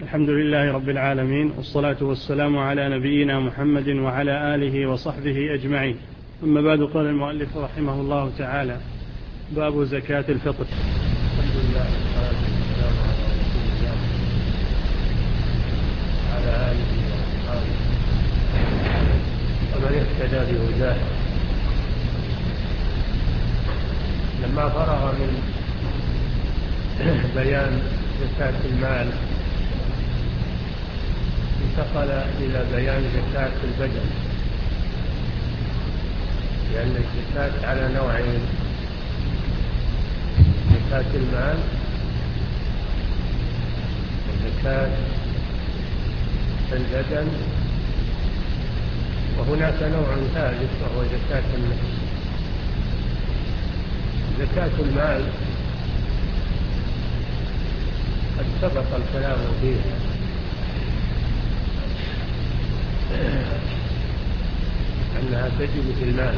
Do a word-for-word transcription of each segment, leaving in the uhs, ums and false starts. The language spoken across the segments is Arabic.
الحمد لله رب العالمين، والصلاة والسلام على نبينا محمد وعلى آله وصحبه أجمعين. أما بعد، قال المؤلف رحمه الله تعالى: باب زكاة الفطر. الحمد لله والصلاة والسلام على رسول الله وعلى آله وأصحابه ومن اهتدى بهداه. لما فرغ من بيان زكاة المال انتقل إلى بيان زكاة البدن، لأن الزكاة على نوعين: زكاة المال وزكاة البدن، وهناك نوع ثالث وهو زكاة النفس. زكاة المال قد سبق الكلام فيها، أنها تجب في المال.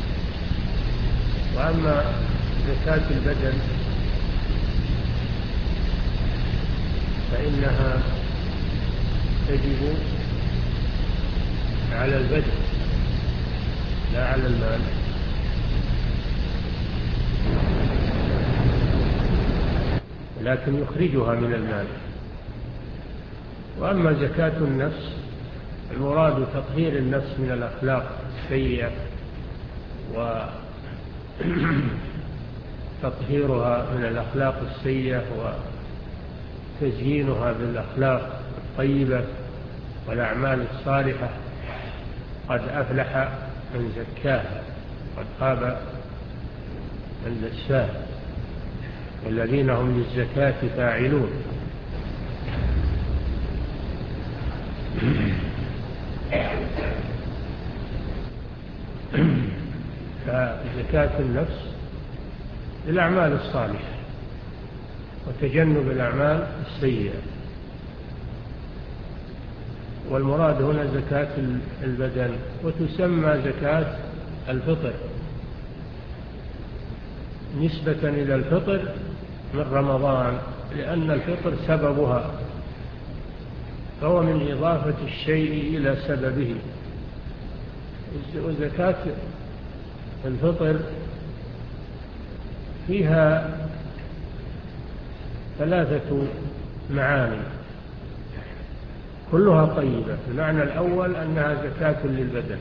وأما زكاة البدن فإنها تجب على البدن لا على المال، لكن يخرجها من المال. وأما زكاة النفس المراد تطهير النفس من الأخلاق السيئة وتطهيرها من الأخلاق السيئة وتزيينها بالأخلاق الطيبة والأعمال الصالحة. قد أفلح من زكاها قد خاب من دساها، والذين هم للزكاة فاعلون. فزكاة النفس الأعمال الصالحة وتجنب الأعمال السيئة. والمراد هنا زكاة البدن، وتسمى زكاة الفطر نسبة إلى الفطر من رمضان، لأن الفطر سببها، فهو من إضافة الشيء إلى سببه. وزكاة الفطر فيها ثلاثة معاني كلها طيبة. المعنى الأول أنها زكاة للبدن،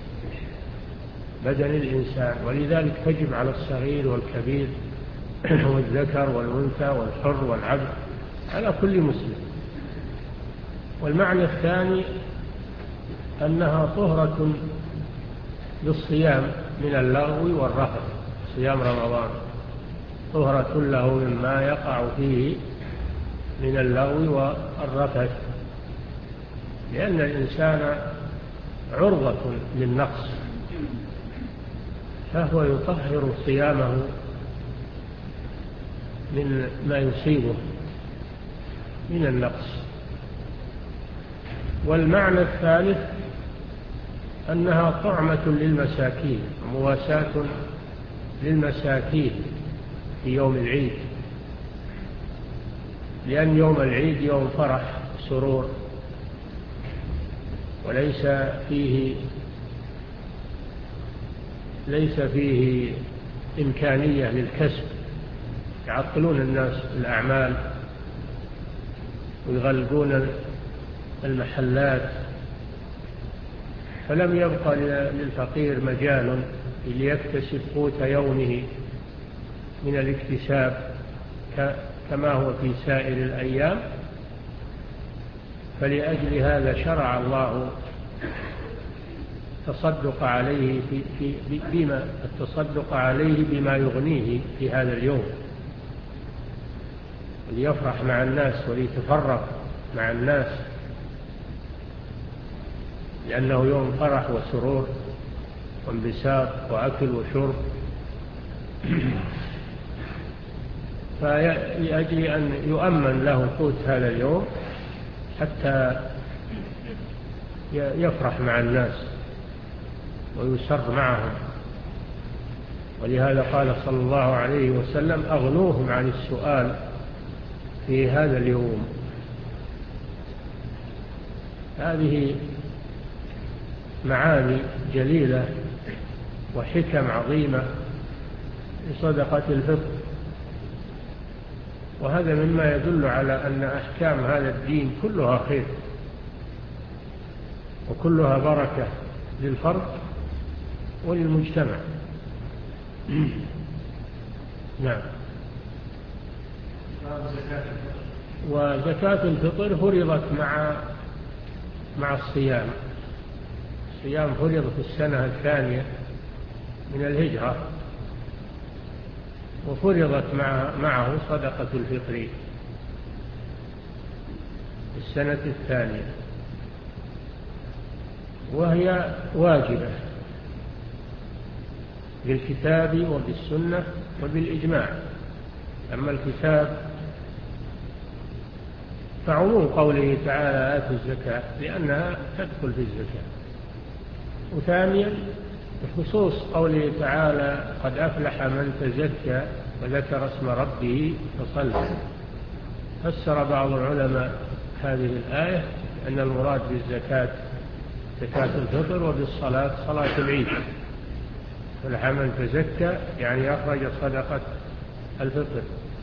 بدن الإنسان، ولذلك تجب على الصغير والكبير والذكر والأنثى والحر والعبد، على كل مسلم. والمعنى الثاني أنها طهرة للصيام من اللغو والرفث. صيام رمضان طهرة له مما يقع فيه من اللغو والرفث، لأن الإنسان عرضة للنقص، فهو يطهر صيامه من ما يصيبه من النقص. والمعنى الثالث أنها طعمة للمساكين ومواساة للمساكين في يوم العيد، لأن يوم العيد يوم فرح سرور، وليس فيه ليس فيه إمكانية للكسب. يعطلون الناس الأعمال ويغلقون المحلات، فلم يبقى للفقير مجال ليكتسب قوت يومه من الاكتساب كما هو في سائر الأيام. فلأجل هذا شرع الله التصدق عليه في في بما التصدق عليه بما يغنيه في هذا اليوم، وليفرح مع الناس وليتفرق مع الناس، لأنه يوم فرح وسرور وانبساط وأكل وشرب. فلأجل أن يؤمن له قوت هذا اليوم حتى يفرح مع الناس ويسر معهم. ولهذا قال صلى الله عليه وسلم: أغنوهم عن السؤال في هذا اليوم. هذه معاني جليلة وحكم عظيمة لصدقة الفطر، وهذا مما يدل على أن أحكام هذا الدين كلها خير وكلها بركة للفرد وللمجتمع. نعم. وزكاة الفطر فرضت مع مع الصيام. الصيام فرض في السنة الثانية من الهجرة، وفرضت مع معه صدقة الفطر في السنة الثانية، وهي واجبة بالكتاب وبالسنة وبالإجماع. أما الكتاب فعموم قوله تعالى آتوا الزكاة لأنها تدخل في الزكاة، وثانيا بخصوص قوله تعالى قد أفلح من تزكى وذكر اسم ربه فصلى. فسر بعض العلماء هذه الآية أن المراد بالزكاة زكاة الفطر، وبالصلاة صلاة العيد. فلح من تزكى يعني أخرج صدقة الفطر،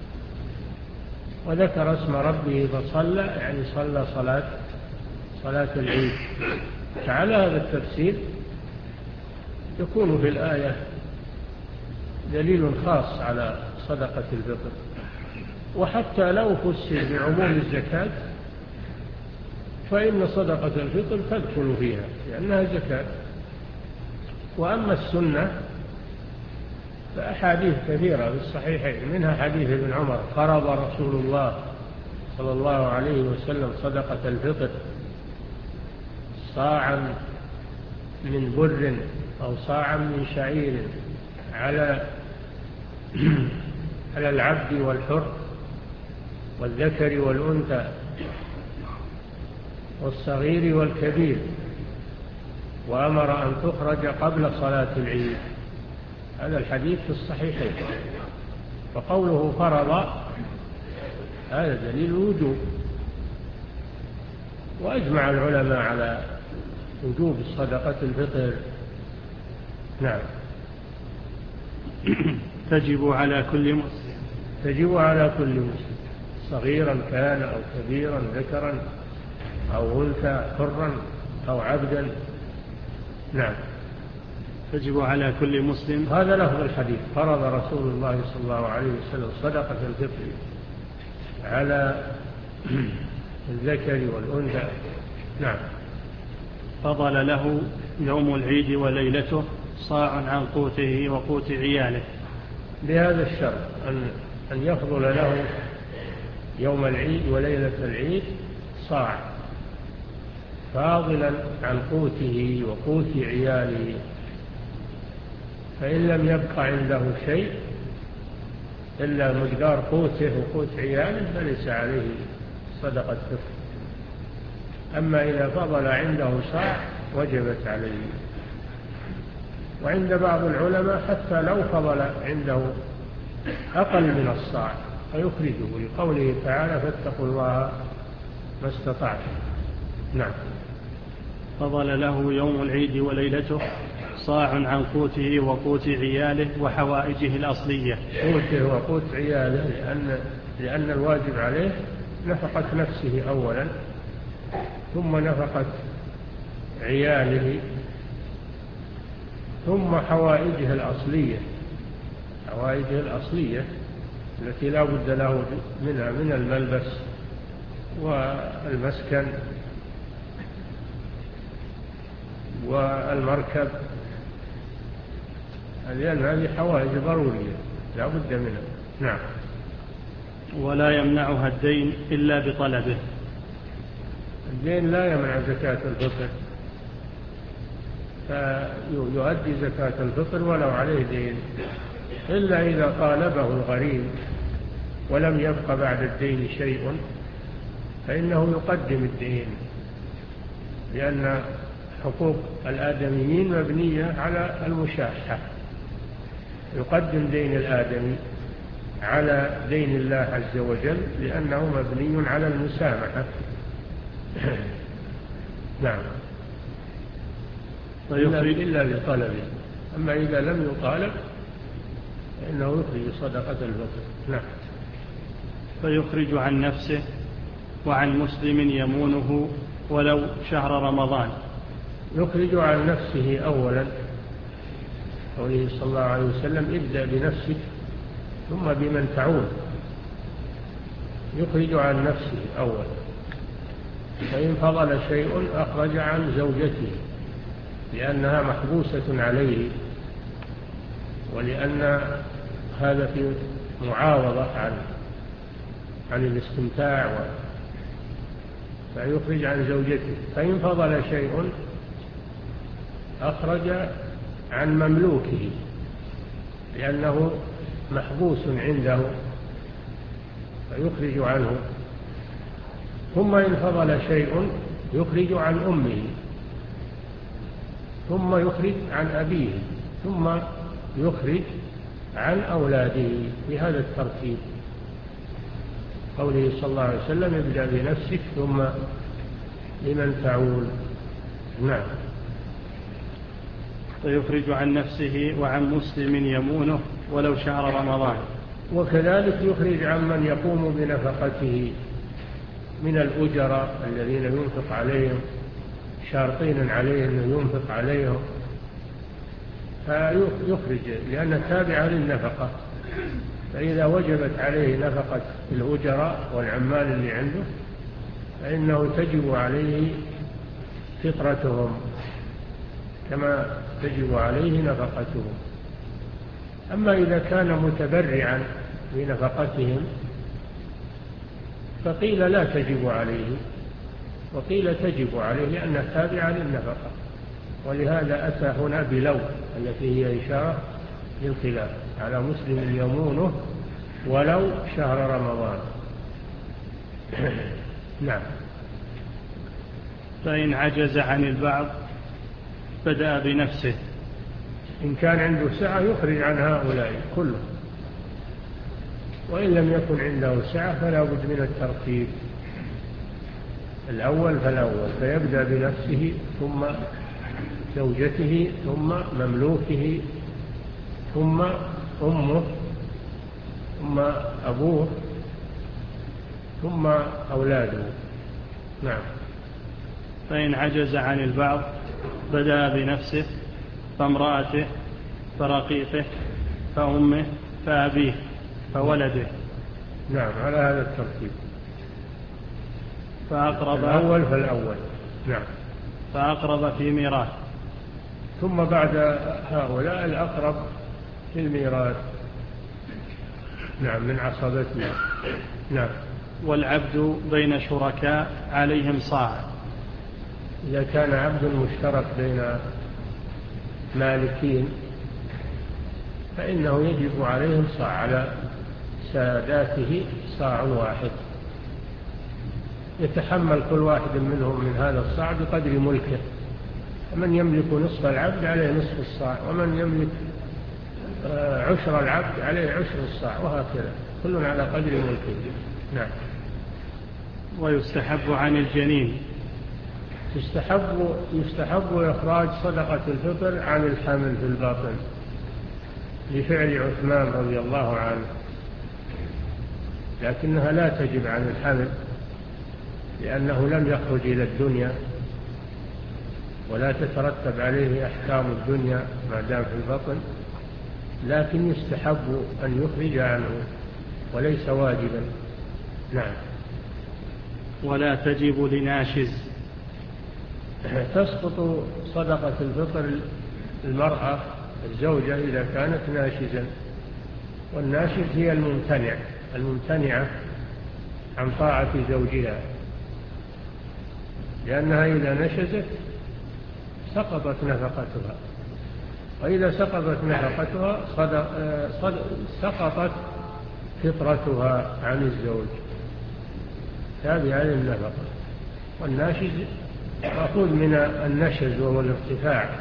وذكر اسم ربه فصلى يعني صلى صلاة صلاة العيد. فعلى هذا التفسير يكون في الآية دليل خاص على صدقة الفطر. وحتى لو فسر بعموم الزكاة فإن صدقة الفطر تدخل فيها لأنها زكاة. وأما السنة فأحاديث كثيرة في الصحيحين، منها حديث ابن عمر فرض رسول الله صلى الله عليه وسلم صدقة الفطر صاعا من بر أو صاعا من شعير على على العبد والحر والذكر والأنثى والصغير والكبير، وأمر أن تخرج قبل صلاة العيد. هذا الحديث في الصحيحين. فقوله فرض هذا دليل الوجوب، وأجمع العلماء على وجوب صدقة الفطر. نعم. تجب على كل مسلم تجب على كل مسلم صغيرا كان أو كبيرا، ذكرا أو أنثى، حرا أو عبدا. نعم. تجب على كل مسلم. هذا لفظ الحديث فرض رسول الله صلى الله عليه وسلم صدقة الفطر على الذكر والأنثى. نعم. فضل له يوم العيد وليلته صاع عن قوته وقوت عياله، بهذا الشرط أن أن يفضل له يوم العيد وليلة العيد صاع فاضلا عن قوته وقوت عياله. فإن لم يبقى عنده شيء إلا مقدار قوته وقوت عياله فليس عليه صدقة فطر. أما إذا فضل عنده صاع وجبت عليه. وعند بعض العلماء حتى لو فضل عنده أقل من الصاع فيخرجه لقوله تعالى فاتقوا الله ما استطعتم. نعم. فضل له يوم العيد وليلته صاع عن قوته وقوت عياله وحوائجه الأصلية. قوته وقوت عياله لأن, لأن الواجب عليه نفقة نفسه أولا، ثم نفقة عياله، ثم حوائجه الأصلية حوائجه الأصلية التي لا بد له منها من الملبس والمسكن والمركب، لأن هذه حوائج ضرورية لا بد منها. نعم. ولا يمنعها الدين إلا بطلبه. الدين لا يمنع زكاة الفطر، فيؤدي زكاة الفطر ولو عليه دين، إلا إذا طالبه الغريم ولم يبق بعد الدين شيء فإنه يقدم الدين، لأن حقوق الآدميين مبنية على المشاحة. يقدم دين الآدمي على دين الله عز وجل لأنه مبني على المسامحة. نعم. فيخرج إلا بطلبه، أما إذا لم يطالب فإنه يخرج صدقة الفطر. نعم. فيخرج عن نفسه وعن مسلم يمونه ولو شهر رمضان. يخرج عن نفسه أولا، قوله صلى الله عليه وسلم ابدأ بنفسك ثم بمن تعود. يخرج عن نفسه أولا، فإن فضل شيء أخرج عن زوجته لأنها محبوسة عليه، ولأن هذا في معاوضة عن عن الاستمتاع، فيخرج عن زوجته. فإن فضل شيء أخرج عن مملوكه لأنه محبوس عنده فيخرج عنه. ثم إن فضل شيء يخرج عن أمه، ثم يخرج عن أبيه، ثم يخرج عن أولاده بهذا الترتيب. قوله صلى الله عليه وسلم ابدأ بنفسك ثم لمن تعول. نعم. فيخرج عن نفسه وعن مسلم يمونه ولو شهر رمضان. وكذلك يخرج عن من يقوم بنفقته من الأجراء الذين ينفق عليهم، شارطين عليه أنه ينفق عليهم، فيخرج لأنه تابع للنفقة. فإذا وجبت عليه نفقة الأجراء والعمال اللي عنده فإنه تجب عليه فطرتهم كما تجب عليه نفقتهم. أما إذا كان متبرعا بنفقتهم فقيل لا تجب عليه، وقيل تجب عليه لأنه تابع للنفقة. ولهذا أتى هنا بلو التي هي إشارة للخلاف على مسلم يمونه ولو شهر رمضان. نعم. فإن عجز عن البعض بدأ بنفسه. إن كان عنده سعة يخرج عن هؤلاء كله، وإن لم يكن عنده سعة فلا بد من الترتيب، الأول فالأول، فيبدأ بنفسه ثم زوجته ثم مملوكه ثم أمه ثم أبوه ثم أولاده. نعم. فإن عجز عن البعض بدأ بنفسه فامرأته فرقيقه فأمه فأبيه فولده. نعم، على هذا الترتيب، فأقرب الأول فالأول. نعم. فأقرب في ميراث. ثم بعد هؤلاء الأقرب في الميراث. نعم، من عصبته. نعم. والعبد بين شركاء عليهم صاع. إذا كان عبد مشترك بين مالكين فإنه يجب عليهم صاع، على ساداته صاع واحد، يتحمل كل واحد منهم من هذا الصاع بقدر ملكه. ومن يملك نصف العبد عليه نصف الصاع، ومن يملك عشر العبد عليه عشر الصاع، وهكذا كل على قدر ملكه. نعم. ويستحب عن الجنين. يستحب يستحب إخراج صدقة الفطر عن الحمل في الباطن لفعل عثمان رضي الله عنه، لكنها لا تجب عن الحمل لأنه لم يخرج إلى الدنيا ولا تترتب عليه أحكام الدنيا ما دام في البطن، لكن يستحب أن يخرج عنه وليس واجبا. نعم. ولا تجب لناشز. تسقط صدقة الفطر المرأة الزوجة إذا كانت ناشزا، والناشز هي الممتنع الممتنعة عن طاعة زوجها، لأنها إذا نشزت سقطت نفقتها، وإذا سقطت نفقتها صدق صدق سقطت فطرتها عن الزوج تابعة للنفقة. والناشز مأخوذ من النشز وهو الارتفاع،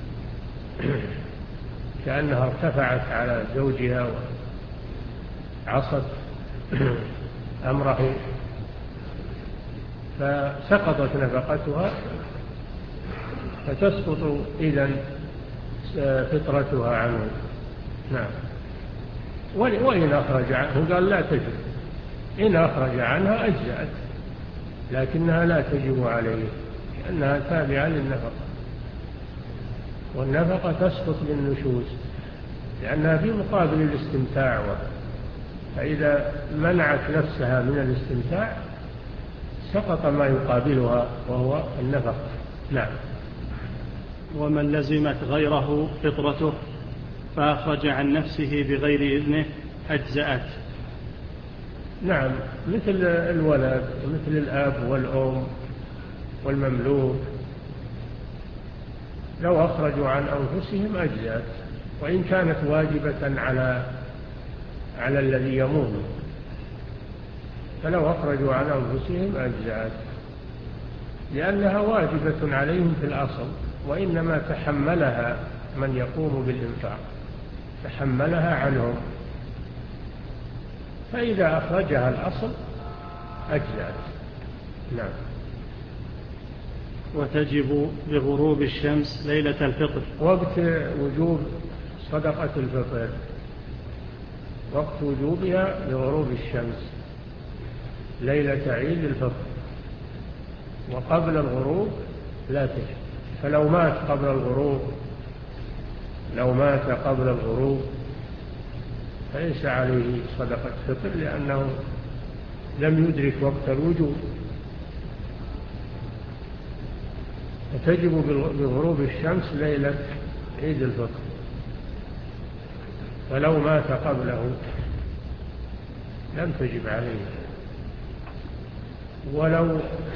كأنها ارتفعت على زوجها وعصت أمره فسقطت نفقتها فتسقط إذن فطرتها عنه. نعم. وإن أخرج عنه قال لا تجب، إن أخرج عنها أجزأت، لكنها لا تجب عليه لأنها تابعة للنفقة، والنفقة تسقط بالنشوز لأنها في مقابل الاستمتاع، فإذا منعت نفسها من الاستمتاع سقط ما يقابلها وهو النفقة. نعم. ومن لزمت غيره فطرته فأخرج عن نفسه بغير إذنه أجزأت. نعم، مثل الولد مثل الأب والأم والمملوك لو أخرجوا عن أنفسهم أجزأت، وإن كانت واجبة على على الذي يموت، فلو أخرجوا عن أنفسهم أجزأت لأنها واجبة عليهم في الأصل، وإنما تحملها من يقوم بالإنفاق، تحملها عنهم، فإذا أخرجها الأصل أجزأت. نعم. وتجب بغروب الشمس ليلة الفطر. وقت وجوب صدقة الفطر وقت وجوبها بغروب الشمس ليلة عيد الفطر، وقبل الغروب لا تجب. فلو مات قبل الغروب لو مات قبل الغروب فليس عليه صدقة فطر لأنه لم يدرك وقت الوجوب، فتجب بغروب الشمس ليلة عيد الفطر. فلو مات قبله لم تجب عليه، ولو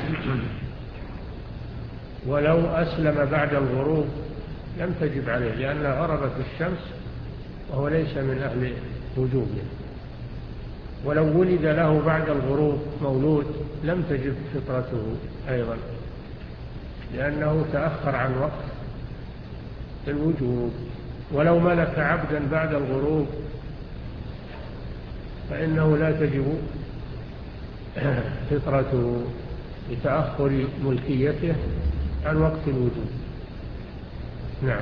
ولو أسلم بعد الغروب لم تجب عليه لأنها غربت الشمس وهو ليس من أهل وجوبه. ولو ولد له بعد الغروب مولود لم تجب فطرته أيضا لأنه تأخر عن وقت الوجوب. ولو ملك عبدا بعد الغروب فإنه لا تجب فطرته لتأخر ملكيته عن وقت الوجوب. نعم.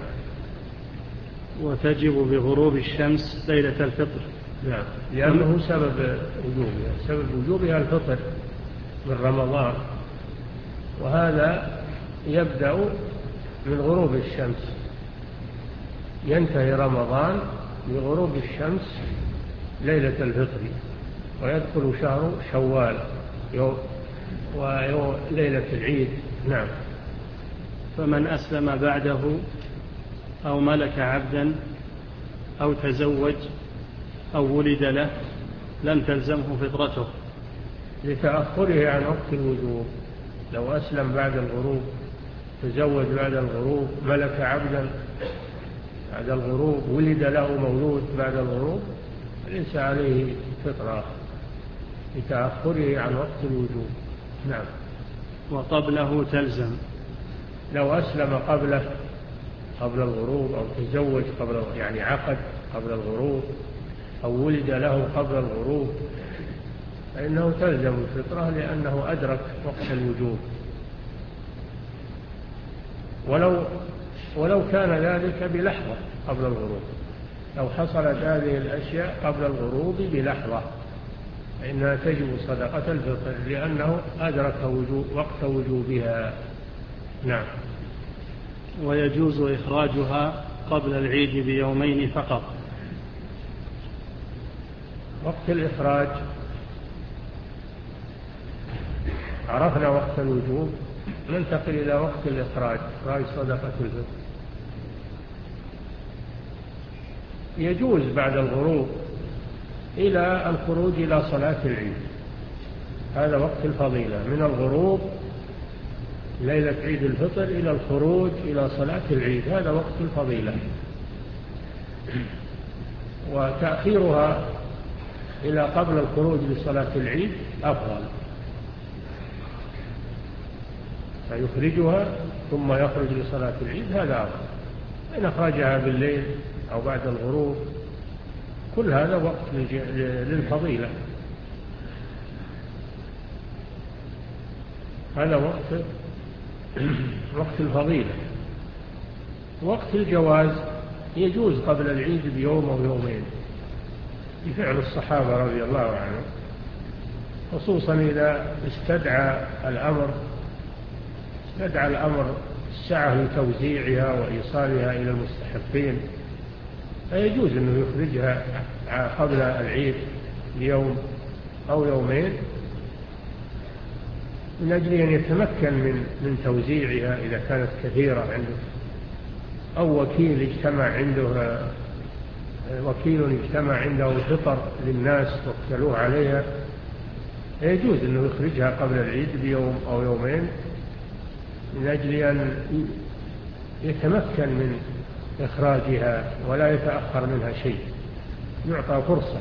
وتجب بغروب الشمس ليلة الفطر. نعم، لأنه سبب وجوبها سبب وجوبها الفطر من رمضان، وهذا يبدأ من غروب الشمس، ينتهي رمضان بغروب الشمس ليلة الفطر، ويدخل شهر شوال وليلة العيد. نعم. فمن أسلم بعده أو ملك عبدا أو تزوج أو ولد له لم تلزمه فطرته لتأخره عن وقت الوجوب. لو أسلم بعد الغروب، تزوج بعد الغروب، ملك عبدا بعد الغروب، ولد له مولود بعد الغروب، ليس عليه فطرة لتأخره عن وقت الوجوب. نعم. وقبله تلزم. لو أسلم قبله قبل الغروب أو تزوج قبل، يعني عقد قبل الغروب، أو ولد له قبل الغروب، فإنه تلزم الفطرة لأنه أدرك وقت الوجوب. ولو ولو كان ذلك بلحظة قبل الغروب، لو حصلت هذه الأشياء قبل الغروب بلحظة فإنها تجب صدقة الفطر لأنه أدرك وجوب وقت وجوبها. نعم. ويجوز إخراجها قبل العيد بيومين فقط. وقت الإخراج عرفنا وقت الوجوب، ننتقل إلى وقت الإخراج، إخراج صدقة الفطر. يجوز بعد الغروب إلى الخروج إلى صلاة العيد، هذا وقت الفضيلة، من الغروب ليلة عيد الفطر إلى الخروج إلى صلاة العيد، هذا وقت الفضيلة. وتأخيرها إلى قبل الخروج لصلاة العيد أفضل، فيخرجها ثم يخرج لصلاة العيد، هذا أفضل. إن أخرجها بالليل أو بعد الغروب كل هذا وقت للفضيلة، هذا وقت وقت الفضيلة. وقت الجواز يجوز قبل العيد بيوم أو يومين بفعل الصحابة رضي الله عنهم، خصوصا إذا استدعى الأمر استدعى الأمر السعة لتوزيعها وإيصالها إلى المستحقين، فيجوز أنه يخرجها قبل العيد بيوم أو يومين من أجل أن يتمكن من من توزيعها إذا كانت كثيرة عنده، أو وكيل اجتمع عنده وكيل اجتمع عنده الفطر للناس واقتلوه عليها، يجوز أنه يخرجها قبل العيد بيوم أو يومين من أجل أن يتمكن من إخراجها ولا يتأخر منها شيء، يعطى فرصة.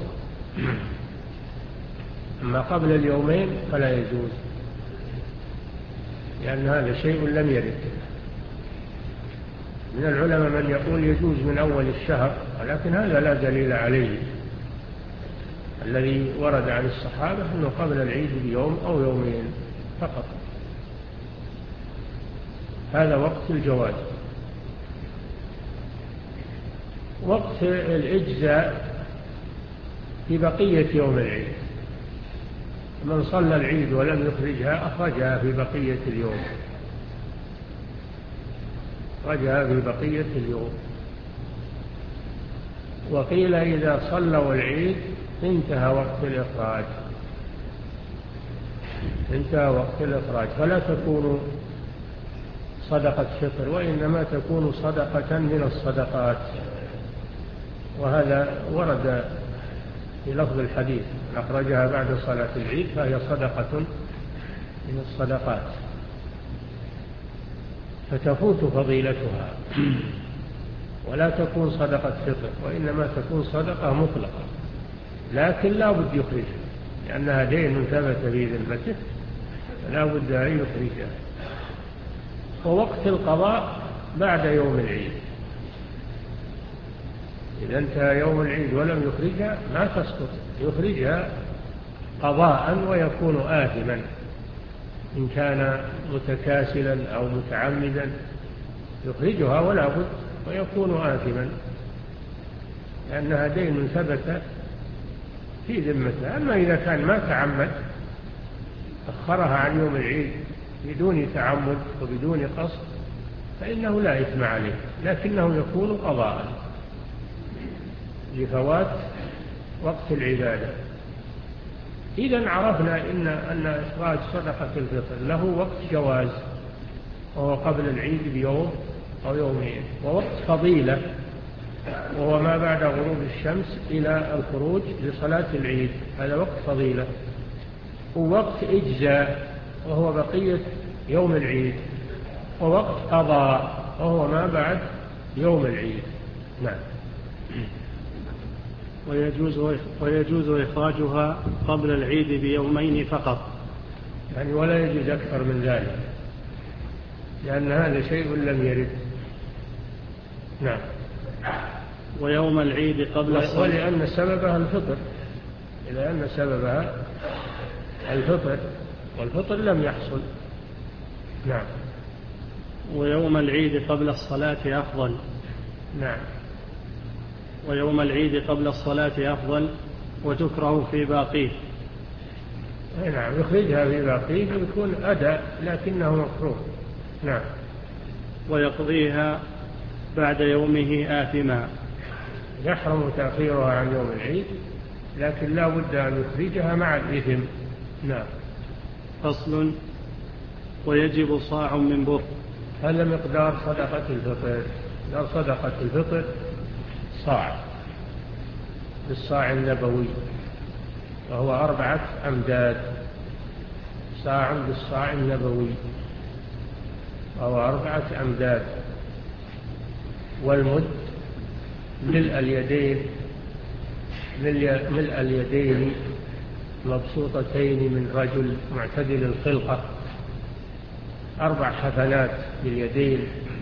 أما قبل اليومين فلا يجوز، لأن هذا شيء لم يرد. من العلماء من يقول يجوز من أول الشهر، ولكن هذا لا دليل عليه. الذي ورد عن الصحابة أنه قبل العيد بيوم أو يومين فقط. هذا وقت الجواز. وقت الإجزاء في بقية يوم العيد، من صلى العيد ولم يخرجها أخرجها في بقية اليوم، أخرجها في بقية اليوم. وقيل إذا صلوا العيد انتهى وقت الإخراج، انتهى وقت الإخراج، فلا تكون صدقة فطر، وإنما تكون صدقة من الصدقات. وهذا ورد في لفظ الحديث: أخرجها بعد صلاة العيد فهي صدقة من الصدقات، فتفوت فضيلتها، ولا تكون صدقة فطر، وإنما تكون صدقة مطلقة، لكن لا بد يخرجها لأنها دين ثبت في ذمته، لا بد أن يخرجها. ووقت القضاء بعد يوم العيد، إذا انتهى يوم العيد ولم يخرجها ما تسقط، يخرجها قضاء ويكون آثما إن كان متكاسلا أو متعمدا، يخرجها ولا بد ويكون آثما لأنها دين ثبت في ذمته. أما إذا كان ما تعمد أخرها عن يوم العيد بدون تعمد وبدون قصد فإنه لا إثم عليه، لكنه يكون قضاء لفوات وقت العبادة. إذن عرفنا إن أن إخراج صدقة الفطر له وقت جواز، وهو قبل العيد بيوم أو يومين، ووقت فضيلة وهو ما بعد غروب الشمس إلى الخروج لصلاة العيد، هذا وقت فضيلة. ووقت إجزاء وهو بقية يوم العيد، ووقت قضاء وهو ما بعد يوم العيد. نعم. ويجوز ويجوز إخراجها قبل العيد بيومين فقط، يعني ولا يجوز أكثر من ذلك، لأن هذا شيء لم يرد. نعم. ويوم العيد قبل الصلاة، ولأن سببها الفطر، لأن سببها الفطر، والفطر لم يحصل. نعم. ويوم العيد قبل الصلاة أفضل. نعم. ويوم العيد قبل الصلاة أفضل، وتكره في باقيه. نعم، يخرجها في باقيه ويكون أداء لكنه مكروه. نعم. ويقضيها بعد يومه آثما، يحرم تأخيرها عن يوم العيد، لكن لا بد أن يخرجها مع الإثم. نعم. فصل. ويجب صاع من بر. هذا مقدار صدقة الفطر. مقدار صدقة الفطر صاع بالصاع النبوي، وهو أربعة أمداد. صاع بالصاع النبوي وهو أربعة أمداد. والمد ملء اليدين، ملء اليدين مبسوطتين من رجل معتدل الخلقة، أربع حفنات باليدين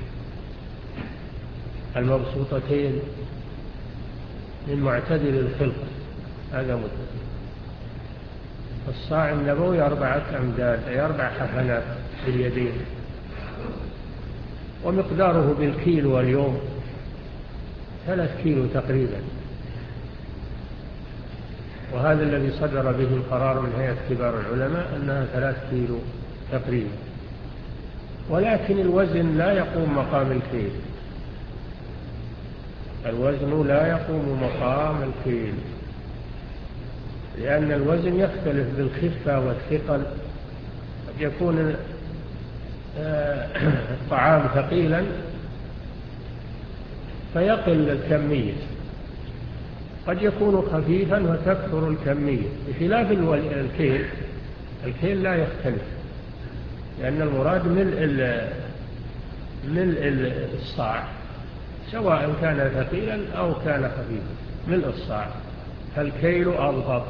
المبسوطتين من معتدل الخلقة، هذا مد. الصاع النبوي أربعة أمداد، أي أربع حفنات باليدين. ومقداره بالكيلو واليوم ثلاث كيلو تقريبا، وهذا الذي صدر به القرار من هيئة كبار العلماء أنها ثلاث كيلو تقريبا. ولكن الوزن لا يقوم مقام الكيل، الوزن لا يقوم مقام الكيل، لأن الوزن يختلف بالخفة والثقل. قد يكون الطعام ثقيلا فيقل الكمية، قد يكون خفيفا وتكثر الكمية، بخلاف الكيل. الكيل لا يختلف، لأن المراد ملء ملء الصاع، سواء كان ثقيلا أو كان خفيفا، ملء الصاع، فالكيل أضبط.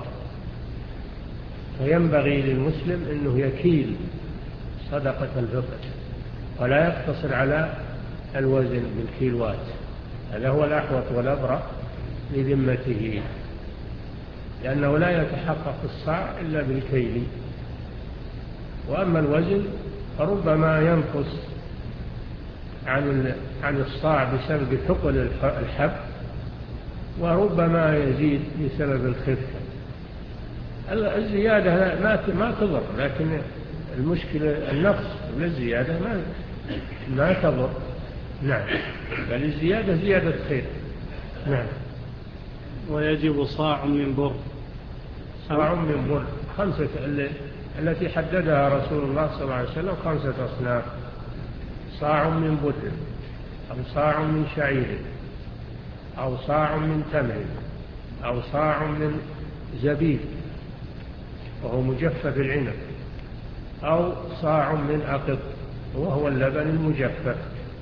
فينبغي للمسلم أنه يكيل صدقة الفطر ولا يقتصر على الوزن بالكيلوات، هذا هو الأحوط والأبرأ لذمته، لأنه لا يتحقق الصاع إلا بالكيل. وأما الوزن فربما ينقص عن عن الصاع بسبب ثقل الحب، وربما يزيد بسبب الخفة. الزيادة ما ما تضر، لكن المشكلة النقص والزيادة ما ما تضر. نعم، بل الزيادة زيادة خير. نعم. ويجب صاع من بر. صاع من بر خمسة التي حددها رسول الله صلى الله عليه وسلم خمسة أصناف: صاع من بر، أو صاع من شعير، أو صاع من تمر، أو صاع من زبيب وهو مجفف العنب، أو صاع من أقط وهو اللبن المجفف.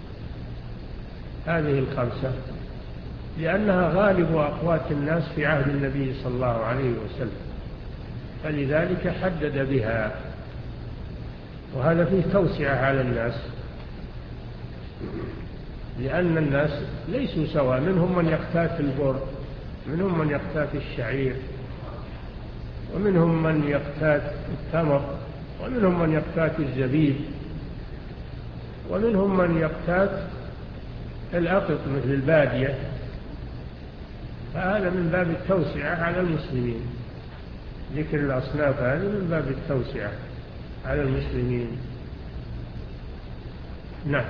هذه الخمسة لأنها غالب أقوات الناس في عهد النبي صلى الله عليه وسلم، فلذلك حدد بها، وهذا فيه توسعة على الناس، لأن الناس ليسوا سواء، منهم من يقتات البر، منهم من يقتات الشعير، ومنهم من يقتات التمر، ومنهم من يقتات الزبيب، ومنهم من يقتات الأقط مثل البادية. فهذا من باب التوسعة على المسلمين، ذكر الأصناف هذه من باب التوسعة على المسلمين. نعم.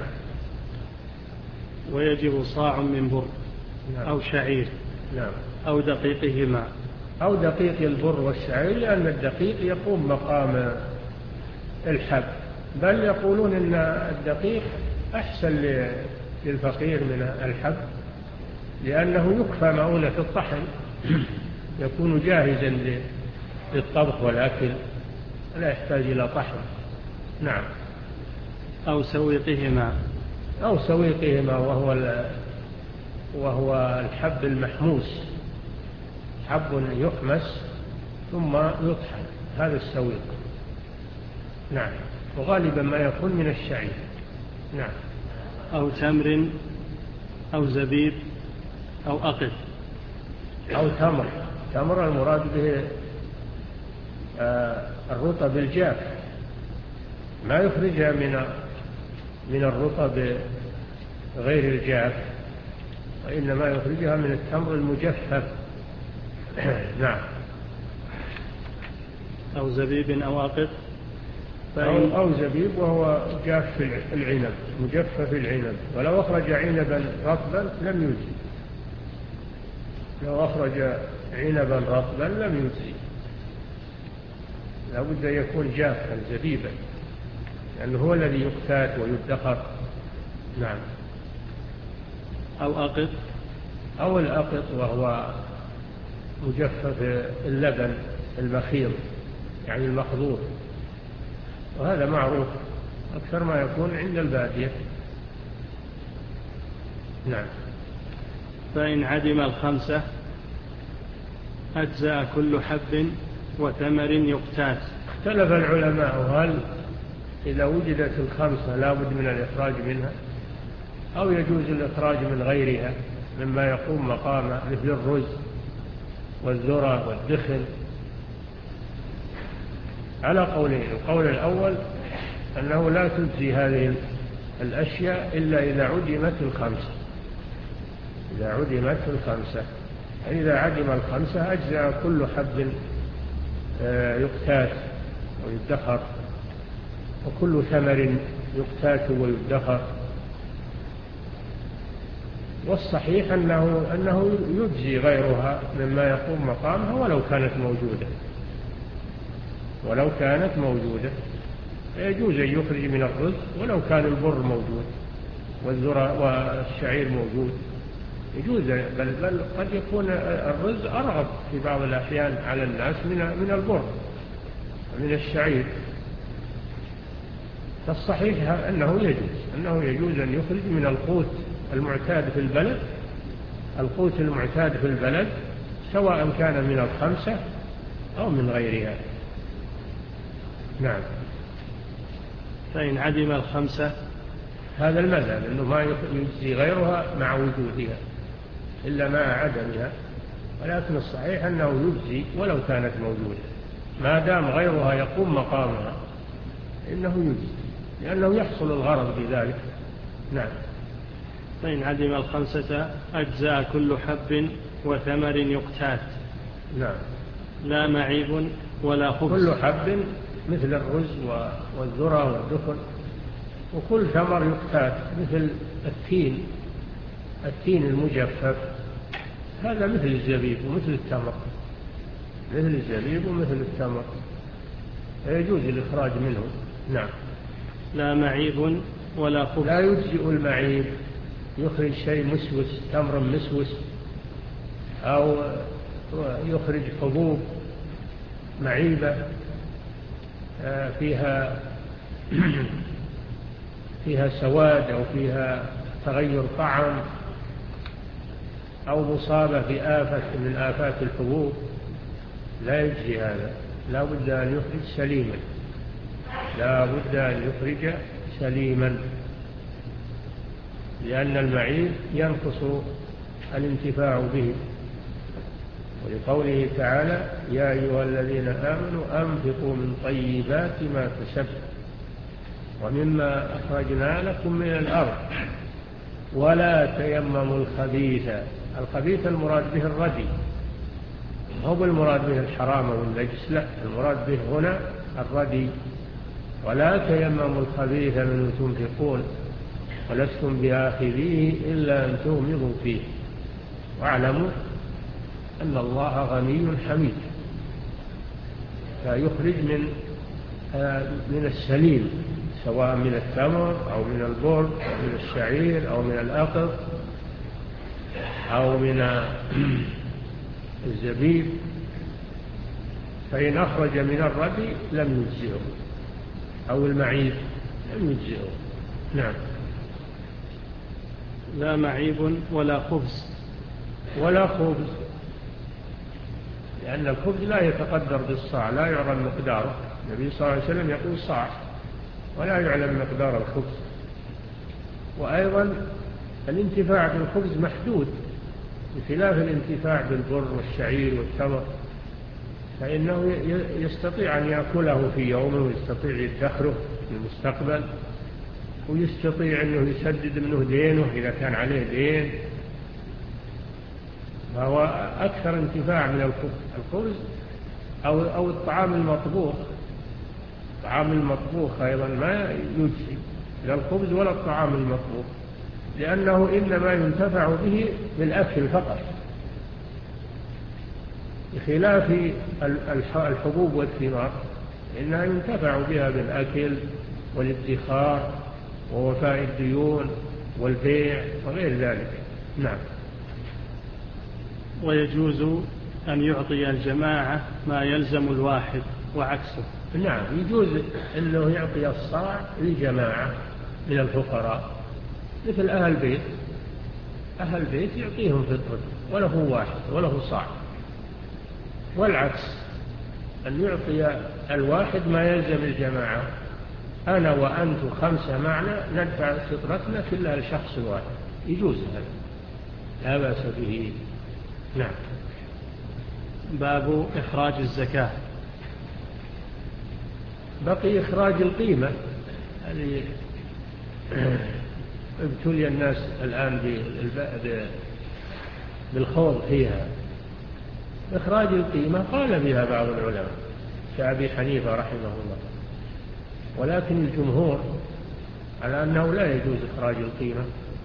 ويجب صاع من بر. نعم. أو شعير. نعم. أو دقيقهما. أو دقيق البر والشعير، لأن الدقيق يقوم مقام الحب، بل يقولون إن الدقيق أحسن للفقير من الحب، لأنه يكفى مؤونة الطحن، يكون جاهزا للطبخ والأكل، لا يحتاج إلى طحن. نعم. أو سويقهما. أو سويقهما وهو وهو الحب المحموس، حب يحمس ثم يطحن، هذا السويق. نعم. وغالبا ما يكون من الشعير. نعم. أو تمر، أو زبيب، أو أقط. أو تمر. تمر المراد به الرطب الجاف، ما يخرجها من من الرطب غير الجاف، وإنما يخرجها من التمر المجفف. نعم. أو زبيب أو أقط. أو, أو زبيب وهو جاف في العنب، مجفف العنب، ولو أخرج عنبا رطبا لم يجزي، لو أخرج عنبا رطبا لم يجزي، لا بد أن يكون جافا زبيبا، لأنه هو الذي يقتات ويدخر. نعم. أو أقط. أو الأقط وهو مجفف اللبن المخيط، يعني المخضوط، وهذا معروف أكثر ما يكون عند البادية. نعم. فإن عدم الخمسة أجزأ كل حب وثمر يقتات. اختلف العلماء هل إذا وجدت الخمسة لا بد من الإخراج منها، أو يجوز الإخراج من غيرها مما يقوم مقامه مثل الرز والذرة والدخن، على قولين. القول الأول أنه لا تجزي هذه الأشياء إلا إذا عدمت الخمسة. إذا عدمت الخمسة، إذا عدم الخمسة أجزأ كل حب يقتات ويدخر، وكل ثمر يقتات ويدخر. والصحيح أنه, أنه يجزي غيرها مما يقوم مقامها ولو كانت موجودة، ولو كانت موجودة يجوز أن يخرج من الرز ولو كان البر موجود والذرة والشعير موجود، يجوز. بل, بل قد يكون الرز أرغب في بعض الأحيان على الناس من, من البر ومن الشعير. فالصحيح أنه يجوز أنه يجوز أن يخرج من القوت المعتاد في البلد، القوت المعتاد في البلد سواء كان من الخمسة أو من غيرها. نعم. فإن عدم الخمسة، هذا المذهب أنه ما يجزي غيرها مع وجودها إلا مع عدمها، ولكن الصحيح أنه يجزي ولو كانت موجودة ما دام غيرها يقوم مقامها، إنه يجزي لأنه يحصل الغرض بذلك. نعم. فإن عدم الخمسة أجزاء كل حب وثمر يقتات. نعم. لا معيب ولا خبز. كل حب مثل الرز والذرة والدخن، وكل ثمر يقتات مثل التين، التين المجفف هذا مثل الزبيب ومثل التمر، مثل الزبيب ومثل التمر يجوز الإخراج منه. نعم. لا معيب ولا خبز. لا يجزئ المعيب، يخرج شيء مسوس، تمر مسوس، أو يخرج حبوب معيبة فيها فيها سواد أو فيها تغير طعم أو مصابة بآفة من آفات الحبوب، لا يجزي هذا، لا بد أن يخرج سليما، لا بد أن يخرج سليما، لأن المعيب ينقص الانتفاع به. ولقوله تعالى: يا أيها الذين آمنوا أنفقوا من طيبات ما كسبتم ومما أخرجنا لكم من الأرض ولا تيمموا الخبيث. الخبيث المراد به الردي، هو المراد به الحرام والنجس، لا، المراد به هنا الردي. ولا تيمموا الخبيث منه تنفقون ولستم بآخذيه إلا أن تغمضوا فيه واعلموا أن الله غني حميد. فيخرج من من السليم، سواء من التمر أو من البر أو من الشعير أو من الأقط أو من الزبيب. فإن أخرج من الردي لم يجزئه، أو المعيب لم يجزئه. نعم. لا معيب ولا خبز. ولا خبز، لأن الخبز لا يتقدر بالصاع، لا يعلم مقداره. النبي صلى الله عليه وسلم يقول صاع ولا يعلم مقدار الخبز. وأيضا الانتفاع بالخبز محدود بخلاف الانتفاع بالبر والشعير والتمر، فإنه يستطيع أن يأكله في يومه ويستطيع يدخره في المستقبل، ويستطيع أنه يسدد منه دينه إذا كان عليه دين، فهو أكثر انتفاع من الخبز أو, أو الطعام المطبوخ. الطعام المطبوخ أيضا ما يجزي، لا الخبز ولا الطعام المطبوخ، لأنه إنما ينتفع به بالأكل فقط، بخلاف الحبوب والثمار إنها ينتفع بها بالأكل والادخار ووفاء الديون والبيع وغير ذلك. نعم. ويجوز أن يعطي الجماعة ما يلزم الواحد وعكسه. نعم، يجوز أنه يعطي الصاع للجماعة من الفقراء، مثل أهل البيت، أهل البيت يعطيهم فطر وله واحد وله صاع، والعكس أن يعطي الواحد ما يلزم الجماعة. أنا وأنت خمسة معنا ندفع فطرتنا كلها لشخص واحد، يجوز هذا، لا بأس به. نعم. باب إخراج الزكاة. بقي إخراج القيمة، هذه ابتلي الناس الآن بالخوض فيها. إخراج القيمة قال بها بعض العلماء كأبي حنيفة رحمه الله، ولكن الجمهور على أنه لا يجوز إخراج القيمة،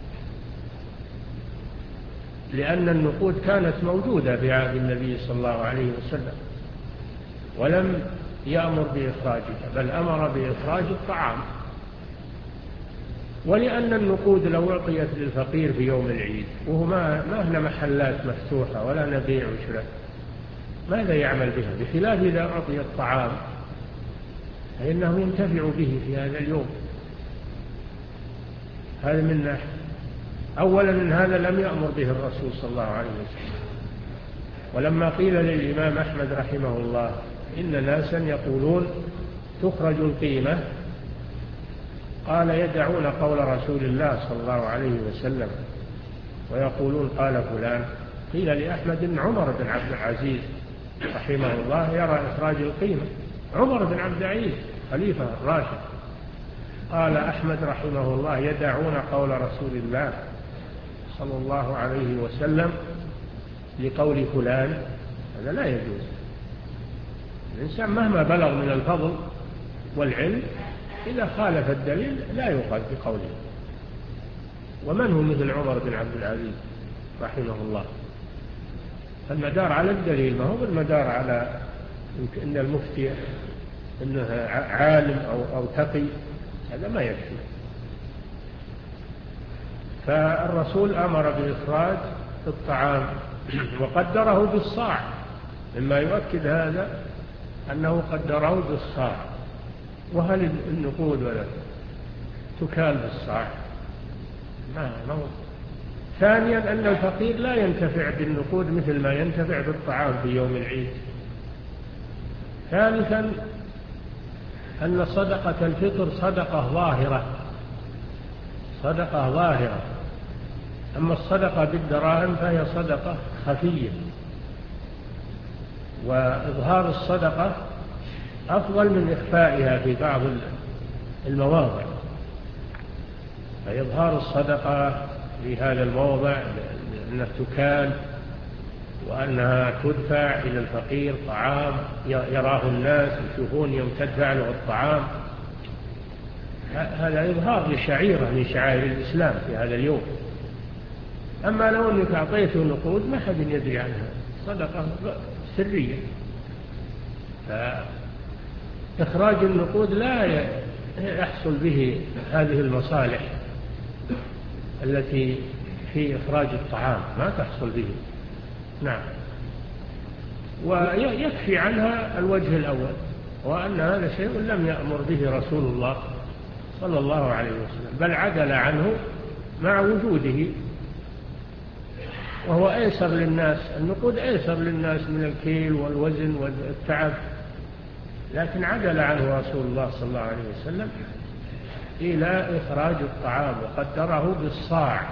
لأن النقود كانت موجودة في عهد النبي صلى الله عليه وسلم ولم يأمر بإخراجها، بل أمر بإخراج الطعام. ولأن النقود لو أعطيت للفقير في يوم العيد وهو ما ما هنا محلات مفتوحة ولا نبيع وشراء، ماذا يعمل بها؟ بخلاف إذا أعطي الطعام فإنه ينتفع به في هذا اليوم. هذا من ناحية. أولا من هذا لم يأمر به الرسول صلى الله عليه وسلم. ولما قيل للإمام أحمد رحمه الله إن ناسا يقولون تخرج القيمة، قال يدعون قول رسول الله صلى الله عليه وسلم ويقولون قال فلان. قيل لأحمد إن عمر بن عبد العزيز رحمه الله يرى إخراج القيمة، عمر بن عبد العزيز خليفة الراشد. قال أحمد رحمه الله يدعون قول رسول الله صلى الله عليه وسلم لقول فلان، هذا لا يجوز. الإنسان مهما بلغ من الفضل والعلم إذا خالف الدليل لا يؤخذ بقوله. ومن هو مثل عمر بن عبد العزيز رحمه الله؟ المدار على الدليل، ما هو المدار على إن المفتي إنه عالم أو, أو تقي، هذا ما يكفي. فالرسول أمر بإخراج الطعام وقدره بالصاع، مما يؤكد هذا أنه قدره بالصاع. وهل النقود ولا تكال بالصاع؟ ما هو. ثانيا أن الفقير لا ينتفع بالنقود مثل ما ينتفع بالطعام في يوم العيد. ثالثا أن صدقة الفطر صدقة ظاهرة، صدقة ظاهرة. أما الصدقة بالدراهم فهي صدقة خفية، وإظهار الصدقة أفضل من إخفائها في بعض المواضع. فإظهار الصدقة في هذا الموضع أنها تكال وأنها تدفع إلى الفقير طعام يراه الناس يشوفون يوم تدفع له الطعام، هذا إظهار لشعيرة من شعائر الإسلام في هذا اليوم. أما لو أنك أعطيته نقود ما حد يدري عنها، صدقة سرية. فإخراج النقود لا يحصل به هذه المصالح التي في إخراج الطعام، ما تحصل به. نعم. ويكفي عنها الوجه الأول، وأن هذا شيء لم يأمر به رسول الله صلى الله عليه وسلم، بل عدل عنه مع وجوده، وهو أيسر للناس. النقود أيسر للناس من الكيل والوزن والتعب، لكن عدل عنه رسول الله صلى الله عليه وسلم إلى إخراج الطعام وقدره بالصاع.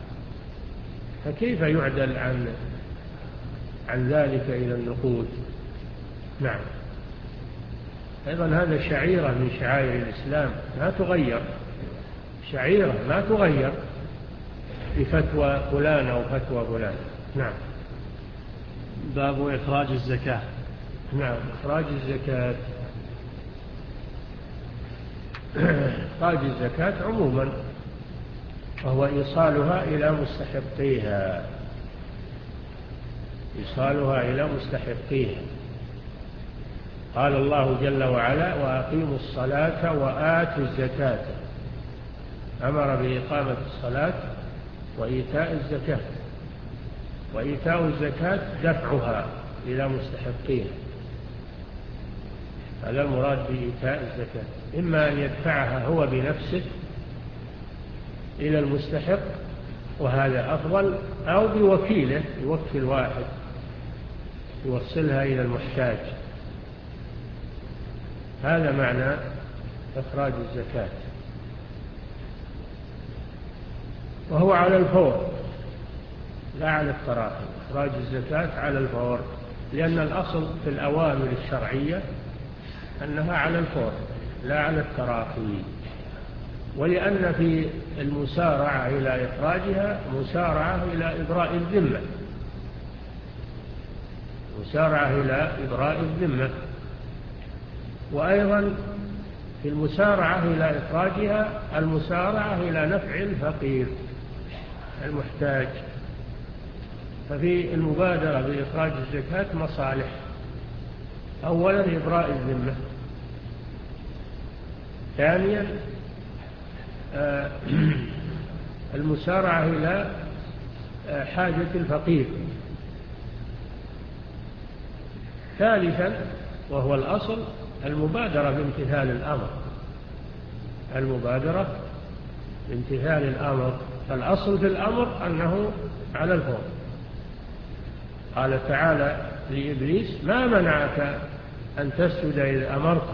فكيف يعدل عن عن ذلك إلى النقود؟ نعم. أيضا هذا شعيرة من شعائر الإسلام لا تغير، شعيرة لا تغير بفتوى فلان أو فتوى فلان. نعم. باب إخراج الزكاة. نعم. إخراج الزكاة. إخراج الزكاة عموما وهو إيصالها إلى مستحقيها، إيصالها إلى مستحقيها. قال الله جل وعلا وأقيموا الصلاة وآتوا الزكاة، أمر بإقامة الصلاة وإيتاء الزكاة. وإيتاء الزكاة دفعها إلى مستحقيها، هذا المراد بإيتاء الزكاة، إما أن يدفعها هو بنفسه إلى المستحق وهذا أفضل، أو بوكيله يوكل واحد يوصلها إلى المحتاج. هذا معنى إخراج الزكاة، وهو على الفور لا على التراخي. إخراج الزكاة على الفور، لأن الأصل في الأوامر الشرعية أنها على الفور لا على التراخي. ولأن في المسارعة إلى إخراجها مسارعة إلى إبراء الذمة، مسارعة إلى إبراء الذمة. وأيضا في المسارعة إلى إخراجها المسارعة إلى نفع الفقير المحتاج. ففي المبادرة بإخراج الزكاة مصالح: أولا إبراء الذمة، ثانيا المسارعة إلى حاجة الفقير، ثالثا وهو الأصل المبادرة بامتثال الأمر، المبادرة بامتثال الأمر. فالأصل في الأمر أنه على الفور. قال تعالى لإبليس: ما منعك أن تسجد إذ أمرتك.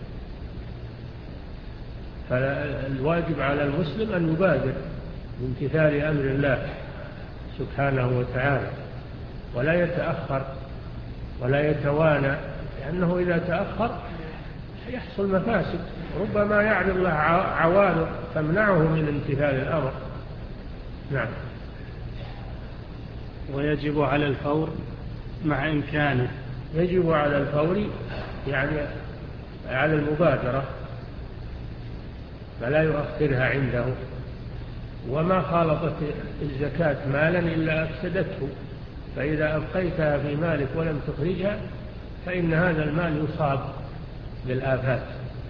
فالواجب على المسلم أن يبادر بامتثال أمر الله سبحانه وتعالى، ولا يتأخر ولا يتوانى، لأنه إذا تأخر يحصل مفاسد، ربما يعرض له عوارض تمنعه من امتثال الأمر. نعم. ويجب على الفور مع إمكانه. يجب على الفور يعني على المبادرة، فلا يؤخرها عنده. وما خالطت الزكاة مالا إلا أفسدته، فإذا أبقيتها في مالك ولم تخرجها فإن هذا المال يصاب بالآفات.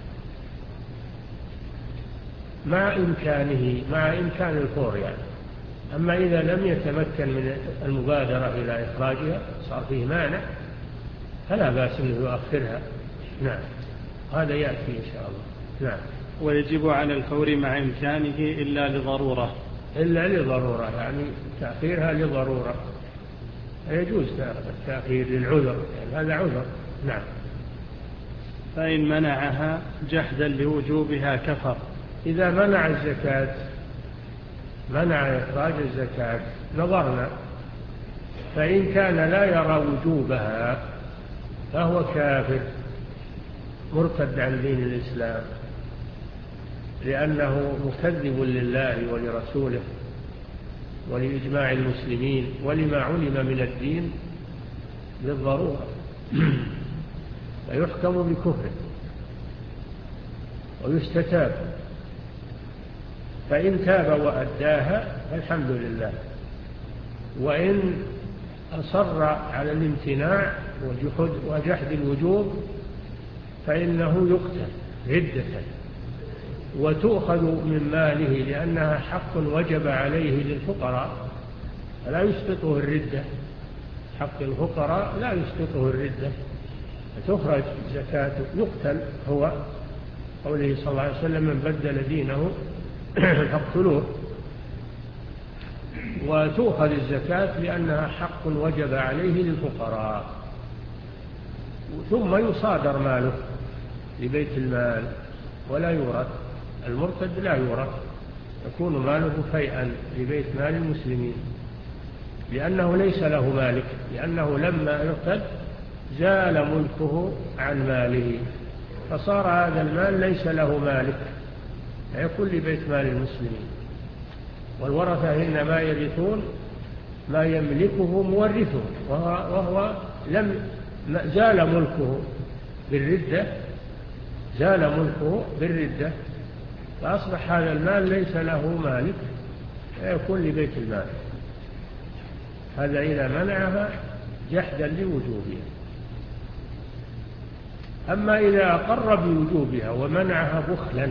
مع إمكانه، مع إمكان الفور يعني. أما إذا لم يتمكن من المبادرة إلى إخراجها صار فيه مانع فلا بأس أنه يؤخرها. نعم، هذا يأتي إن شاء الله. نعم. ويجب على الفور مع إمكانه إلا لضرورة. إلا لضرورة يعني تأخيرها لضرورة، يجوز التأخير للعذر، يعني هذا عذر. نعم. فإن منعها جحدا لوجوبها كفر. إذا منع الزكاة، منع إخراج الزكاة، نظرنا، فإن كان لا يرى وجوبها فهو كافر مرتد عن دين الإسلام، لأنه مكذب لله ولرسوله ولإجماع المسلمين ولما علم من الدين بالضرورة، فيحكم بكفره ويستتاب. فإن تاب وأداها فالحمد لله، وإن أصر على الامتناع وجحد الوجوب فإنه يقتل ردة وتؤخذ من ماله، لأنها حق وجب عليه للفقراء فلا يسقطه الردة. حق الفقراء لا يسقطه الردة، فتخرج زكاته، يقتل هو، قوله صلى الله عليه وسلم: من بدل دينه فاقتلوه. وتؤخذ الزكاة لأنها حق وجب عليه للفقراء، ثم يصادر ماله لبيت المال ولا يورث. المرتد لا يورث، يكون ماله فيئا لبيت مال المسلمين، لأنه ليس له مالك، لأنه لما يرتد زال ملكه عن ماله فصار هذا المال ليس له مالك، فيكون لبيت مال المسلمين. والورثة إنما يرثون ما يملكه مورثه، وهو, وهو لم زال ملكه بالردة، زال ملكه بالردة، فأصبح هذا المال ليس له مالك، فيكون لبيت المال. هذا إذا منعها جحدا لوجوبها. أما إذا أقر بوجوبها ومنعها بخلا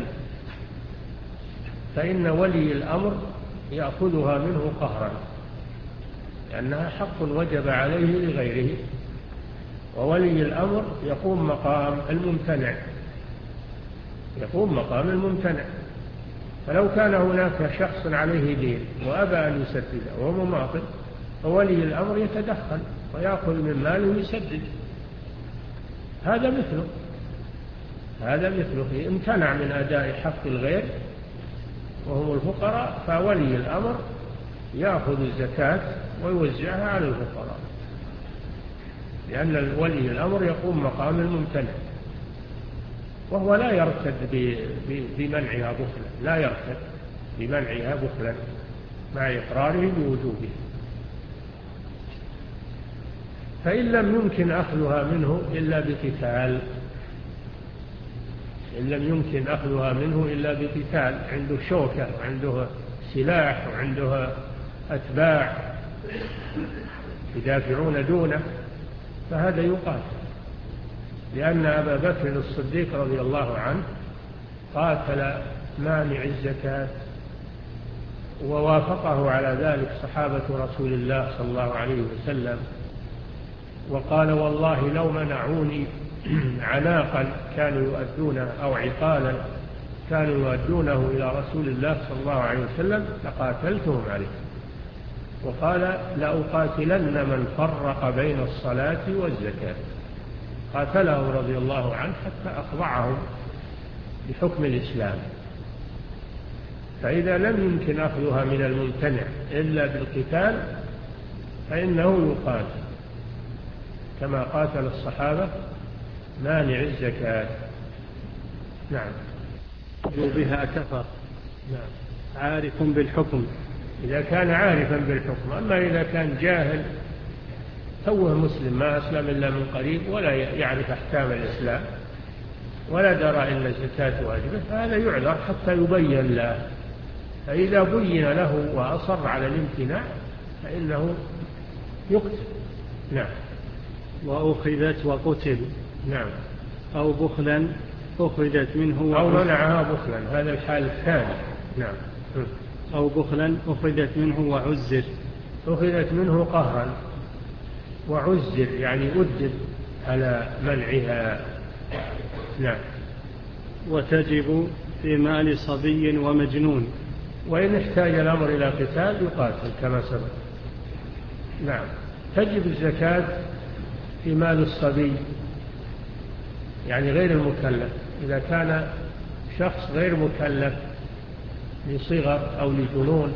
فإن ولي الأمر يأخذها منه قهرا، لأنها حق وجب عليه لغيره، وولي الأمر يقوم مقام الممتنع، يقوم مقام الممتنع. فلو كان هناك شخص عليه دين وأبى أن يسدده وهو مماطل، فولي الأمر يتدخل ويأخذ من ماله ويسدد. هذا مثله هذا مثله امتنع من أداء حق الغير وهم الفقراء، فولي الأمر يأخذ الزكاة ويوزعها على الفقراء، لأن ولي الأمر يقوم مقام الممتنع. وهو لا يرتد بمنعها بخلا، لا يرتد بمنعها بخلا مع إقراره بوجوبها. فإن لم يمكن أخذها منه إلا بقتال، إن لم يمكن أخذها منه إلا بقتال، عنده شوكة وعنده سلاح وعنده أتباع يدافعون دونه، فهذا يقاتل. لأن أبا بكر الصديق رضي الله عنه قاتل مانع الزكاة، ووافقه على ذلك صحابة رسول الله صلى الله عليه وسلم، وقال والله لو منعوني عناقا كانوا يؤدونه أو عقالا كانوا يؤدونه إلى رسول الله صلى الله عليه وسلم لقاتلتهم عليه. وقال لأقاتلن من فرق بين الصلاة والزكاة، قاتله رضي الله عنه حتى أخضعهم بحكم الإسلام. فإذا لم يمكن أخذها من الممتنع إلا بالقتال فإنه يقاتل كما قاتل الصحابة مانع الزكاة. نعم. بها كفر. نعم. عارف بالحكم إذا كان عارفا بالحكم. أما إذا كان جاهل توه مسلم ما أسلم إلا من قريب ولا يعرف أحكام الإسلام ولا درى إلا الزكاة واجبة، فهذا يعذر حتى يبين له. فإذا بين له وأصر على الامتناع فإنه يقتل. نعم. وأخذت وقتل. نعم. أو بخلا أخذت منه أو منعها بخلا، هذا الحال الثاني. نعم. أو بخلا أخذت منه وعزر. أخذت منه قهرا وعزر يعني أدب على منعها. نعم. وتجب في مال صبي ومجنون، وإن احتاج الأمر إلى قتال يقاتل كما سبق. نعم. تجب الزكاة في مال الصبي يعني غير المكلف. إذا كان شخص غير مكلف لصغر أو لجنون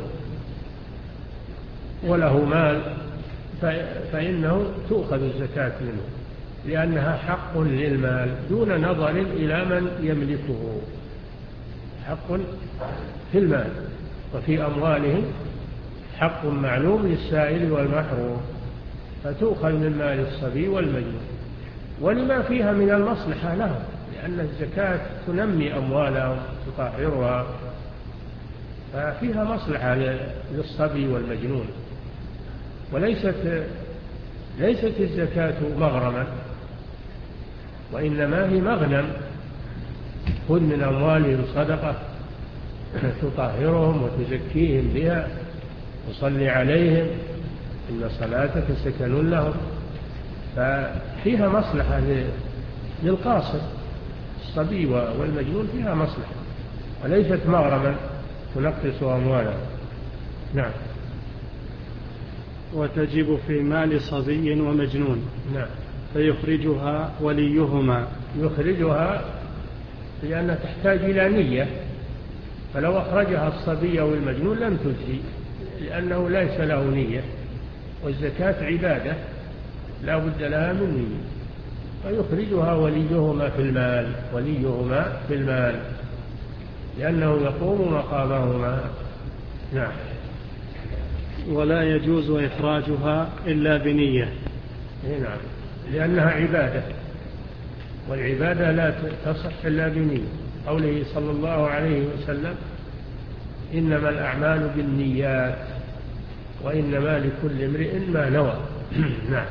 وله مال فإنه تؤخذ الزكاة منه، لأنها حق للمال دون نظر إلى من يملكه، حق في المال. وفي أموالهم حق معلوم للسائل والمحروم، فتؤخذ من مال الصبي والمجنون ولما فيها من المصلحة لهم، لأن الزكاة تنمي أموالهم تطهرها، ففيها مصلحة للصبي والمجنون. وليست ليست الزكاة مغرما، وإنما هي مغنم. خذ من أموالهم صدقة تطهرهم وتزكيهم بها وصل عليهم إن صلاتك سكن لهم. ففيها مصلحة للقاصر الصبي والمجنون، فيها مصلحة وليست مغرما تنقص أموالهم. نعم. وتجب في مال صبي ومجنون. نعم. فيخرجها وليهما. يخرجها لأنها تحتاج إلى نية، فلو أخرجها الصبي أو المجنون لم تجزي لأنه ليس له نية، والزكاة عبادة لا بد لها من نية. فيخرجها وليهما في المال، وليهما في المال لأنه يقوم مقامهما. نعم. ولا يجوز إخراجها إلا بنية. نعم. لأنها عبادة، والعبادة لا تصح إلا بنية. قوله صلى الله عليه وسلم إنما الأعمال بالنيات وإنما لكل امرئ ما نوى. نعم.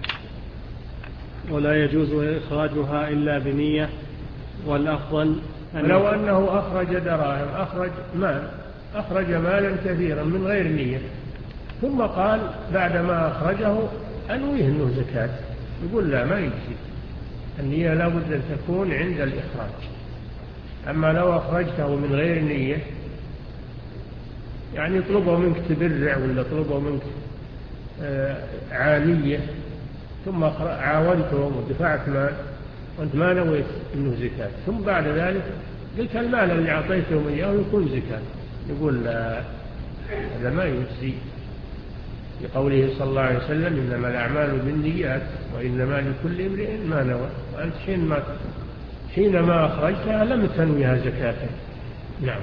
ولا يجوز إخراجها إلا بنية، والأفضل أن لو أنه أخرج دراهم، أخرج مال، أخرج مالا كثيرا من غير نية، ثم قال بعدما أخرجه أنويه أنه زكاة، يقول لا، ما يجزي. النية لا بد أن تكون عند الإخراج. أما لو أخرجته من غير نية، يعني يطلبه منك تبرع ولا يطلبه منك عالية، ثم عاونتهم ودفعت مال وأنت ما نويت أنه زكاة، ثم بعد ذلك قلت المال اللي أعطيتهم إياه يكون زكاة، يقول لا، هذا ما يجزي. لقوله صلى الله عليه وسلم إنما الأعمال بالنيات وإنما لكل امرئ ما نوى. وأنت حين ما حينما أخرجتها لم تنويها زكاة. نعم.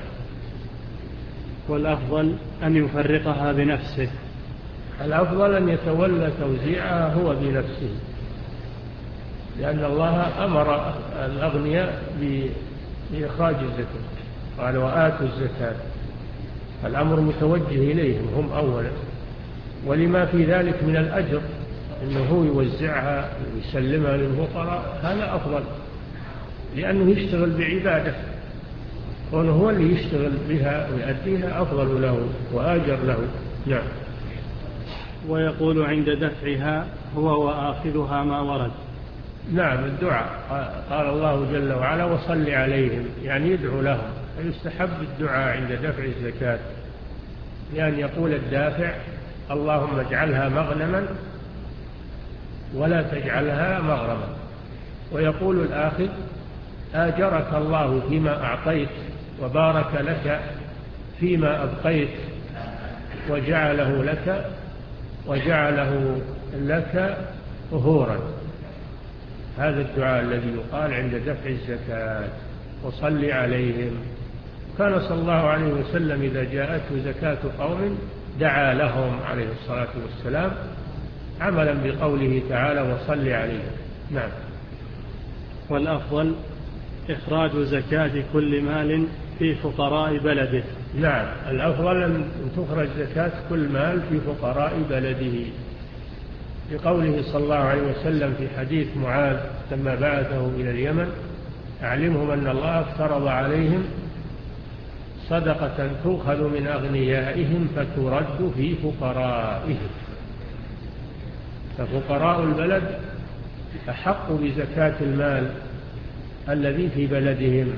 والأفضل أن يفرقها بنفسه. الأفضل أن يتولى توزيعها هو بنفسه، لأن الله أمر الأغنياء بإخراج الزكاة، قال وآتوا الزكاة، الأمر متوجه إليهم هم أولا، ولما في ذلك من الأجر أنه هو يوزعها ويسلمها للفقراء، هذا أفضل، لأنه يشتغل بعبادة، كونه هو اللي يشتغل بها ويؤديها أفضل له وآجر له. نعم. ويقول عند دفعها هو وآخذها ما ورد. نعم، الدعاء قال الله جل وعلا وصل عليهم، يعني يدعو لهم، فيستحب الدعاء عند دفع الزكاة، لأن يقول الدافع اللهم اجعلها مغنما ولا تجعلها مغرما، ويقول الآخذ آجرك الله فيما أعطيت وبارك لك فيما أبقيت وجعله لك وجعله لك طهورا. هذا الدعاء الذي يقال عند دفع الزكاة، وصل عليهم. كان صلى الله عليه وسلم إذا جاءته زكاة قوم دعا لهم عليه الصلاة والسلام، عملا بقوله تعالى وصل عليهم. نعم. والأفضل إخراج زكاة كل مال في فقراء بلده. نعم، الأفضل أن تخرج زكاة كل مال في فقراء بلده، لقوله صلى الله عليه وسلم في حديث معاذ لما بعثه إلى اليمن أعلمهم أن الله افترض عليهم صدقة تؤخذ من أغنيائهم فترد في فقرائهم، ففقراء البلد أحق بزكاة المال الذي في بلدهم،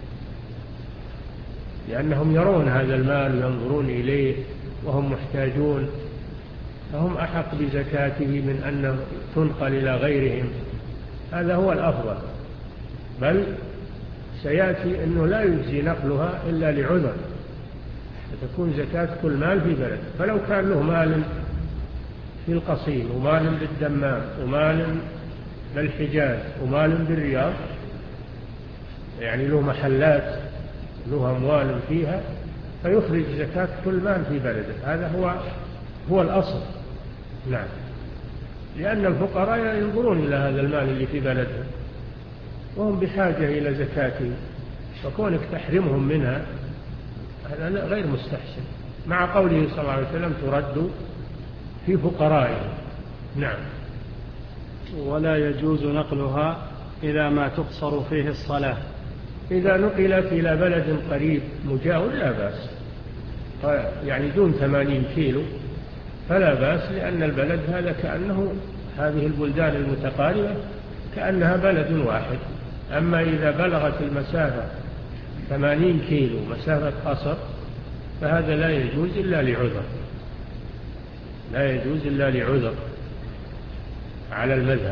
لأنهم يرون هذا المال وينظرون إليه وهم محتاجون، فهم أحق بزكاته من أنه تنقل إلى غيرهم. هذا هو الأفضل، بل سيأتي أنه لا يجزي نقلها إلا لعذر، فتكون زكاة كل مال في بلد. فلو كان له مال في القصيم ومال بالدمام ومال بالحجاز ومال بالرياض، يعني له محلات له أموال فيها، فيخرج زكاة كل مال في بلده، هذا هو هو الأصل. نعم، لأن الفقراء ينظرون إلى هذا المال اللي في بلدهم وهم بحاجة إلى زكاته، فكونك تحرمهم منها هذا غير مستحسن، مع قوله صلى الله عليه وسلم ترد في فقرائهم. نعم. ولا يجوز نقلها إلى ما تقصر فيه الصلاة. إذا نقلت إلى بلد قريب مجاور لا بأس، يعني دون ثمانين كيلو فلا بأس، لأن البلد هذا كأنه هذه البلدان المتقاربة كأنها بلد واحد. أما إذا بلغت المسافة ثمانين كيلو مسافة قصر فهذا لا يجوز إلا لعذر، لا يجوز إلا لعذر على المذهب.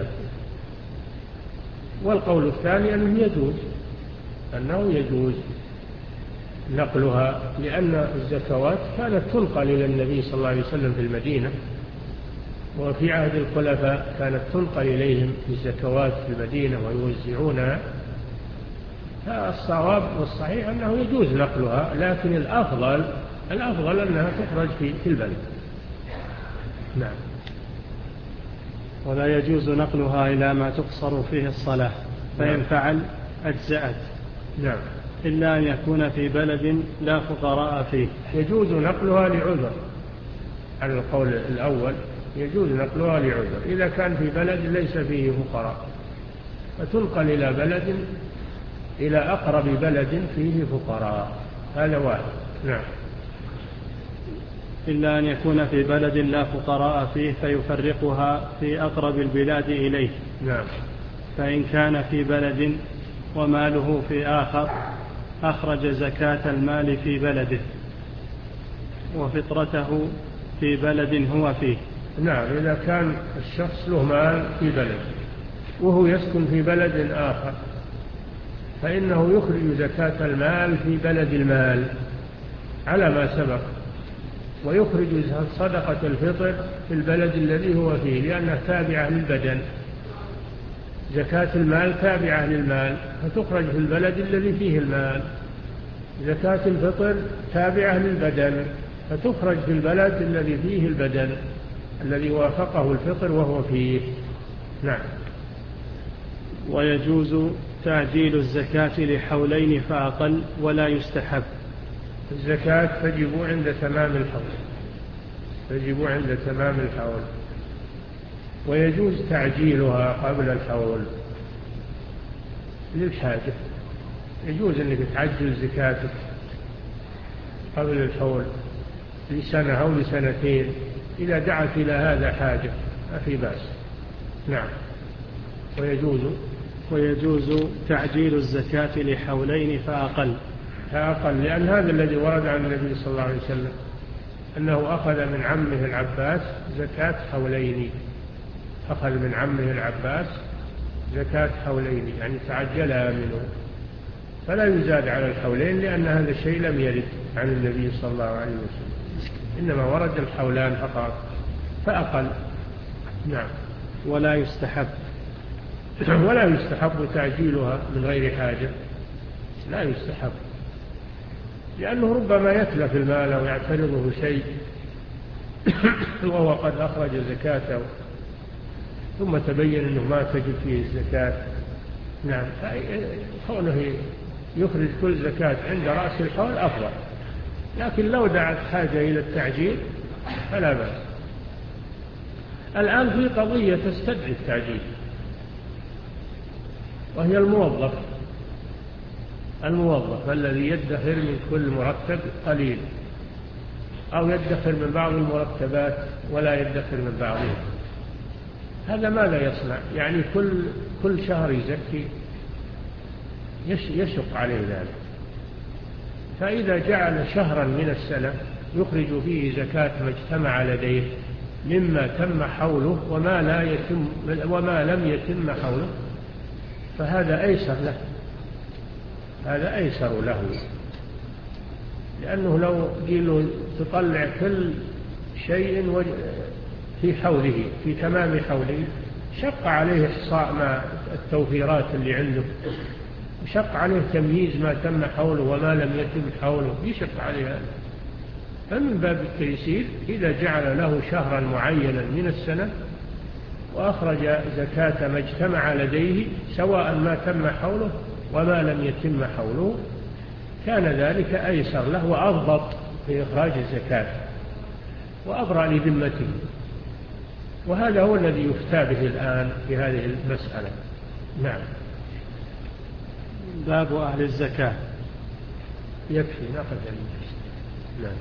والقول الثاني أنه يجوز أنه يجوز نقلها، لأن الزكوات كانت تنقل إلى النبي صلى الله عليه وسلم في المدينة، وفي عهد الخلفاء كانت تنقل إليهم الزكوات في المدينة ويوزعونها. فالصواب والصحيح أنه يجوز نقلها، لكن الأفضل الأفضل أنها تخرج في البلد. نعم. ولا يجوز نقلها إلى ما تقصر فيه الصلاة، فإن فعل أجزأت. نعم. إلا أن يكون في بلد لا فقراء فيه. يجوز نقلها لعذر، على القول الأول يجوز نقلها لعذر، إذا كان في بلد ليس فيه فقراء فتنقل إلى بلد إلى أقرب بلد فيه فقراء، هذا واحد. نعم. إلا أن يكون في بلد لا فقراء فيه فيفرقها في أقرب البلاد إليه. نعم. فإن كان في بلد وماله في آخر أخرج زكاة المال في بلده وفطرته في بلد هو فيه. نعم، إذا كان الشخص له مال في بلد وهو يسكن في بلد آخر فإنه يخرج زكاة المال في بلد المال على ما سبق، ويخرج صدقة الفطر في البلد الذي هو فيه، لأنها تابعة للبدن، زكاة المال تابعة للمال فتخرج في البلد الذي فيه المال. زكاة الفطر تابعة للبدن فتخرج في البلد الذي فيه البدن الذي وافقه الفطر وهو فيه. نعم. ويجوز تعجيل الزكاة لحولين فأقل ولا يستحب. الزكاة تجب عند تمام الحول، تجب عند تمام الحول، ويجوز تعجيلها قبل الحول للحاجة. يجوز أنك تعجل زكاتك قبل الحول لسنة أو لسنتين إذا دعت إلى هذا حاجة ما في بأس. نعم. ويجوز ويجوز تعجيل الزكاة لحولين فأقل فأقل لأن هذا الذي ورد عن النبي صلى الله عليه وسلم أنه أخذ من عمه العباس زكاة حولين، أخذ من عمه العباس زكاة حولين يعني تعجلها منه، فلا يزاد على الحولين لأن هذا الشيء لم يرد عن النبي صلى الله عليه وسلم، إنما ورد الحولان فقط فأقل. نعم. ولا يستحب ولا يستحب تعجيلها من غير حاجة، لا يستحب، لأنه ربما يتلف المال أو يعترضه شيء وهو قد أخرج زكاته ثم تبين أنه ما تجب فيه الزكاة. نعم. كونه يخرج كل زكاة عند رأس الحول أفضل، لكن لو دعت حاجة إلى التعجيل فلا بأس. الآن في قضية تستدعي التعجيل وهي الموظف الموظف الذي يدخر من كل مرتب قليل أو يدخر من بعض المرتبات ولا يدخر من بعضها. هذا ماذا يصنع؟ يعني كل كل شهر يزكي يشق عليه ذلك، فإذا جعل شهرا من السنة يخرج فيه زكاة ما اجتمع لديه مما تم حوله وما لا يتم وما لم يتم حوله فهذا أيسر له، هذا أيسر له، لأنه لو قيل تطلع كل شيء في حوله في تمام حوله شق عليه إحصاء ما التوفيرات اللي عنده، وشق عليه تمييز ما تم حوله وما لم يتم حوله، يشق عليه هذا. فمن باب التيسير إذا جعل له شهرا معينا من السنة وأخرج زكاة ما اجتمع لديه سواء ما تم حوله وما لم يتم حوله كان ذلك أيسر له وأضبط في إخراج الزكاة وأبرأ لذمته، وهذا هو الذي يفتى به الآن في هذه المسألة. نعم. باب أهل الزكاة. يكفي نأخذ المجلس. نعم.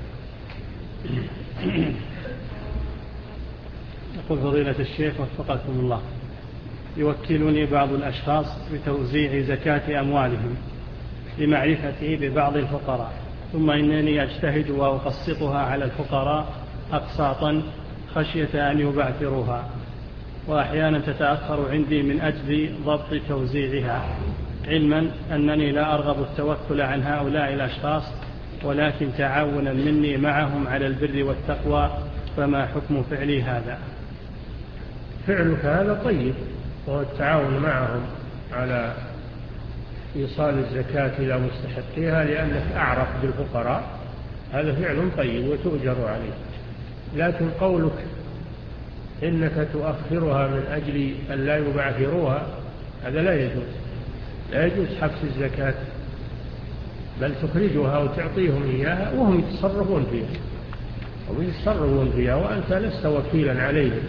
يقول فضيلة الشيخ وفقكم الله، يوكلني بعض الأشخاص بتوزيع زكاة أموالهم لمعرفتي ببعض الفقراء، ثم إنني أجتهد وأقسطها على الفقراء أقساطا خشية أن يبعثروها، وأحيانا تتأخر عندي من أجل ضبط توزيعها، علما أنني لا أرغب التوكل عن هؤلاء الأشخاص ولكن تعاونا مني معهم على البر والتقوى، فما حكم فعلي هذا؟ فعلك هذا طيب، وهو التعاون معهم على إيصال الزكاة إلى مستحقيها لأنك أعرف بالفقراء، هذا فعل طيب وتؤجر عليه. لكن قولك إنك تؤخرها من أجل أن لا يبعثروها هذا لا يجوز، لا يجوز حبس الزكاة، بل تخرجها وتعطيهم إياها وهم يتصرفون فيها هم يتصرفون فيها وأنت لست وكيلا عليهم،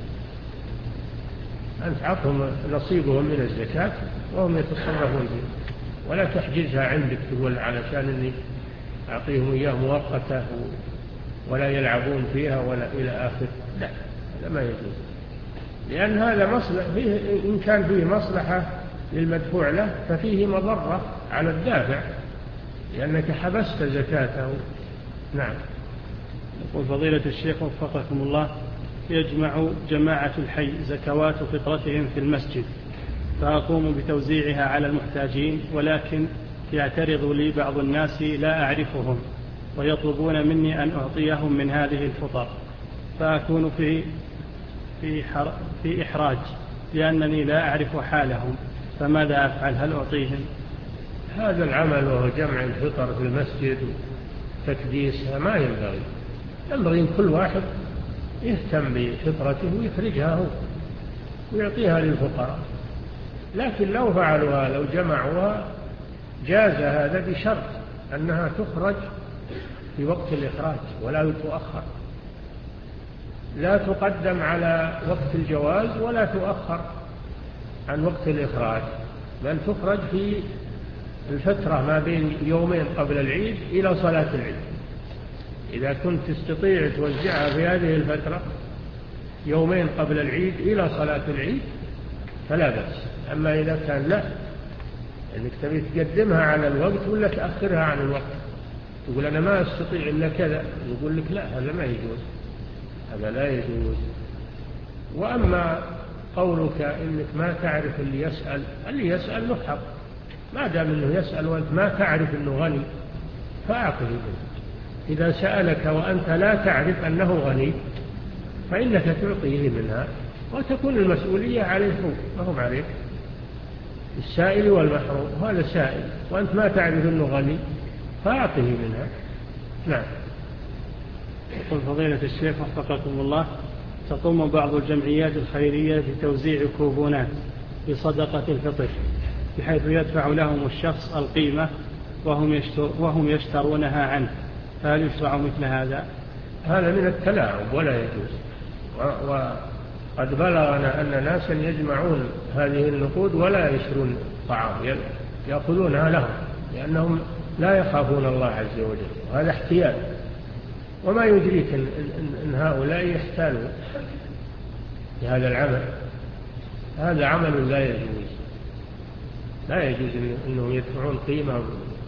أنت عطهم نصيبهم من الزكاة وهم يتصرفون فيها، ولا تحجزها عندك تقول علشان أني أعطيهم إياه مؤقتة ولا يلعبون فيها ولا إلى آخر. لا، هذا ما يجوز، لأن هذا مصلحة فيه، إن كان فيه مصلحة للمدفوع له ففيه مضرة على الدافع لأنك حبست زكاته. نعم. يقول فضيلة الشيخ وفقكم الله، يجمع جماعة الحي زكوات فطرتهم في المسجد فأقوم بتوزيعها على المحتاجين، ولكن يعترض لي بعض الناس لا أعرفهم ويطلبون مني أن أعطيهم من هذه الفطر، فأكون في في, في إحراج لأنني لا أعرف حالهم، فماذا أفعل؟ هل أعطيهم؟ هذا العمل وهو جمع الفطر في المسجد وتكديسها ما ينبغي. ينبغي أن كل واحد يهتم بفطرته ويخرجها هو ويعطيها للفقراء. لكن لو فعلوها لو جمعوها جاز هذا بشرط أنها تخرج في وقت الإخراج ولا تؤخر، لا تقدم على وقت الجواز ولا تؤخر عن وقت الإخراج، بل تخرج في الفترة ما بين يومين قبل العيد إلى صلاة العيد. إذا كنت تستطيع توزعها في هذه الفترة يومين قبل العيد إلى صلاة العيد فلا بأس. أما إذا كان لا، أنك تبي تقدمها على الوقت ولا تأخرها عن الوقت، تقول أنا ما أستطيع إلا كذا، يقول لك لا، هذا ما يجوز، هذا لا يجوز. وأما قولك إنك ما تعرف اللي يسأل، اللي يسأل له حق، ما دام أنه يسأل وأنت ما تعرف أنه غني فأعطه منه. إذا سألك وأنت لا تعرف أنه غني فإنك تعطيه منها وتكون المسؤولية عليه هو ما هم عليك، السائل والمحروم. هذا سائل وأنت ما تعرف أنه غني فأعطه منها. نعم. يقول فضيلة الشيخ وفقكم الله، تقوم بعض الجمعيات الخيرية بتوزيع كوبونات بصدقة الفطر بحيث يدفع لهم الشخص القيمة وهم, وهم يشترونها عنه، فهل يشرع مثل هذا؟ هذا من التلاعب ولا يجوز. وقد بلغنا أن ناسا يجمعون هذه النقود ولا يشترون طعام، يأخذونها لهم لأنهم لا يخافون الله عز وجل، وهذا احتيال. وما يدريك إن, إن, إن هؤلاء يحتالوا بهذا العمل، هذا عمل لا يجوز، لا يجوز أنهم يدفعون قيمة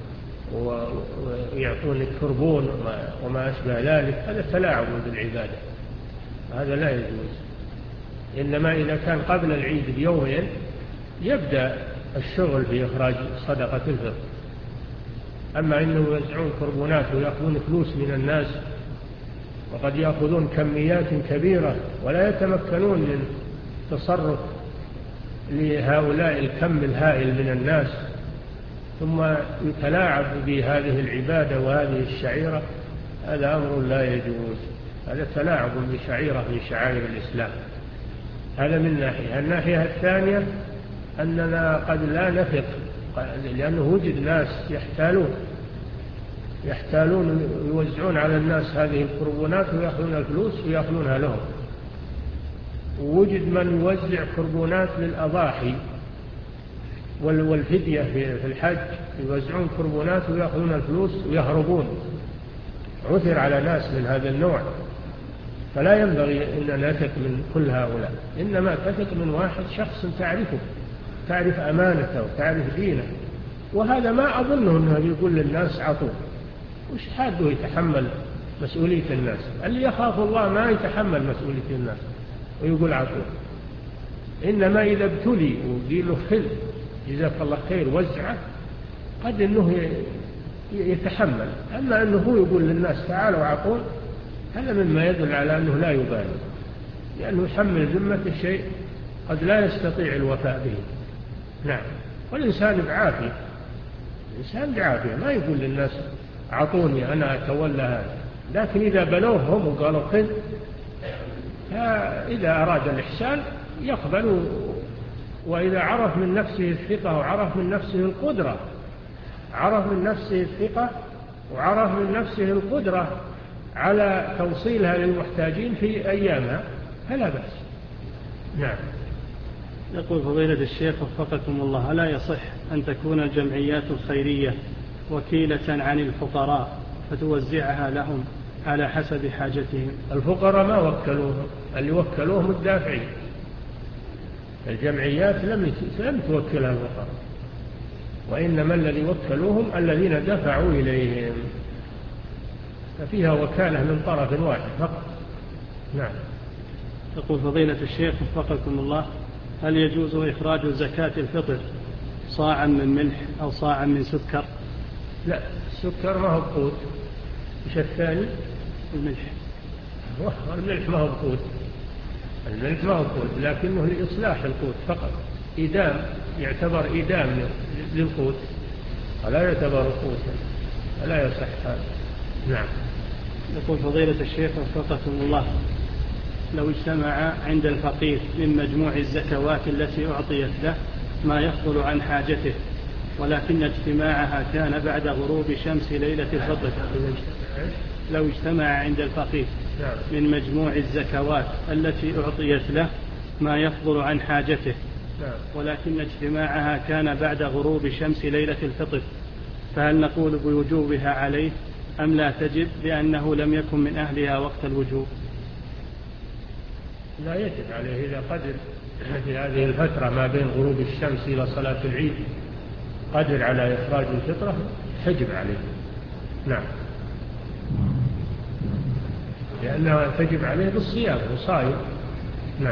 ويعطون الكربون وما أشبه ذلك، هذا تلاعب بالعبادة، هذا لا يجوز. إنما إذا كان قبل العيد بيومين يبدأ الشغل في إخراج صدقة الفطر. أما إنهم يوزعون كربونات ويأخذون فلوس من الناس وقد يأخذون كميات كبيرة ولا يتمكنون من تصرف لهؤلاء الكم الهائل من الناس، ثم يتلاعب بهذه العبادة وهذه الشعيرة، هذا أمر لا يجوز، هذا تلاعب بشعيرة من شعائر الإسلام. هذا من ناحية. الناحية الثانية أننا قد لا نثق، لأنه وجد ناس يحتالون يحتالون يوزعون على الناس هذه الكربونات ويأخذون الفلوس ويأخذونها لهم. ووجد من يوزع كربونات للأضاحي والفدية في الحج، يوزعون كربونات ويأخذون الفلوس ويهربون. عثر على ناس من هذا النوع، فلا ينبغي أن نثق من كل هؤلاء، إنما تثق من واحد شخص تعرفه، تعرف أمانته وتعرف دينه. وهذا ما أظنه أنه يقول للناس عطوه، وش حاده يتحمل مسؤولية الناس؟ اللي يخاف الله ما يتحمل مسؤولية الناس ويقول عطوه. إنما إذا ابتلي وقيل له خذ جزاك الله خير وزعه قد أنه يتحمل. أما أنه هو يقول للناس تعالوا عطون، هذا مما يدل على أنه لا يبالي، لأنه يحمل ذمة الشيء قد لا يستطيع الوفاء به. نعم. والإنسان بعافية، الإنسان بعافية ما يقول للناس عطوني أنا أتولى هذا. لكن إذا بلوه هم وقالوا خذ، إذا أراد الإحسان يقبل. وإذا عرف من نفسه الثقة وعرف من نفسه القدرة، عرف من نفسه الثقة وعرف من نفسه القدرة على توصيلها للمحتاجين في أيامها فلا بأس. نعم. يقول فضيلة الشيخ وفقكم الله، ألا يصح أن تكون الجمعيات الخيرية وكيلة عن الفقراء فتوزعها لهم على حسب حاجتهم؟ الفقراء ما وكلوهم، اللي وكلوهم الدافعين. الجمعيات لم لم توكلها الفقراء، وإنما الذي وكلوهم الذين دفعوا إليهم، ففيها وكالة من طرف واحد فقط. نعم. يقول فضيلة الشيخ وفقكم الله، هل يجوز إخراج زكاة الفطر صاعا من ملح أو صاعا من سكر؟ لا، السكر ما هو بقوت. إيش الثاني؟ الملح. الملح ما هو بقوت. الملك ما هو قوت، لكنه لإصلاح القوت فقط، إدام، يعتبر إدام للقوت ولا يعتبر قوتا، ولا يصح هذا. نعم. يقول فضيلة الشيخ وفقكم الله: لو اجتمع عند الفقير من مجموع الزكوات التي أعطيت له ما يفضل عن حاجته، ولكن اجتماعها كان بعد غروب شمس ليلة الفطر. لو اجتمع عند الفقير من مجموع الزكوات التي أعطيت له ما يفضل عن حاجته، ولكن اجتماعها كان بعد غروب شمس ليلة الفطر، فهل نقول بوجوبها عليه أم لا تجب لأنه لم يكن من أهلها وقت الوجوب؟ لا يجب عليه إذا قدر في هذه الفترة ما بين غروب الشمس إلى صلاة العيد قدر على إخراج الفطرة تجب عليه. نعم، لأنها تجب عليه بالصيام وصائم. نعم.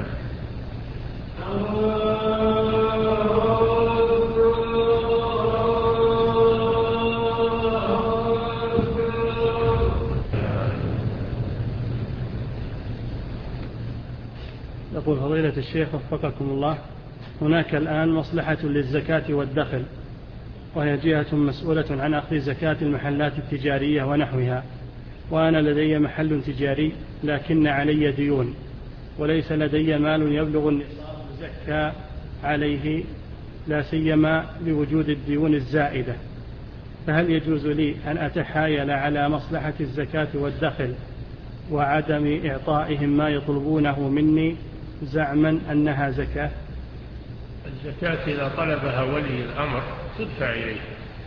يقول فضيلة الشيخ وفقكم الله: هناك الآن مصلحة للزكاة والدخل، وهي جهة مسؤولة عن أخذ زكاة المحلات التجارية ونحوها، وأنا لدي محل تجاري لكن علي ديون، وليس لدي مال يبلغ النصاب زكاة عليه، لا سيما لوجود الديون الزائدة، فهل يجوز لي أن أتحايل على مصلحة الزكاة والدخل وعدم إعطائهم ما يطلبونه مني زعما أنها زكاة؟ الزكاة إذا طلبها ولي الأمر تدفع إليه،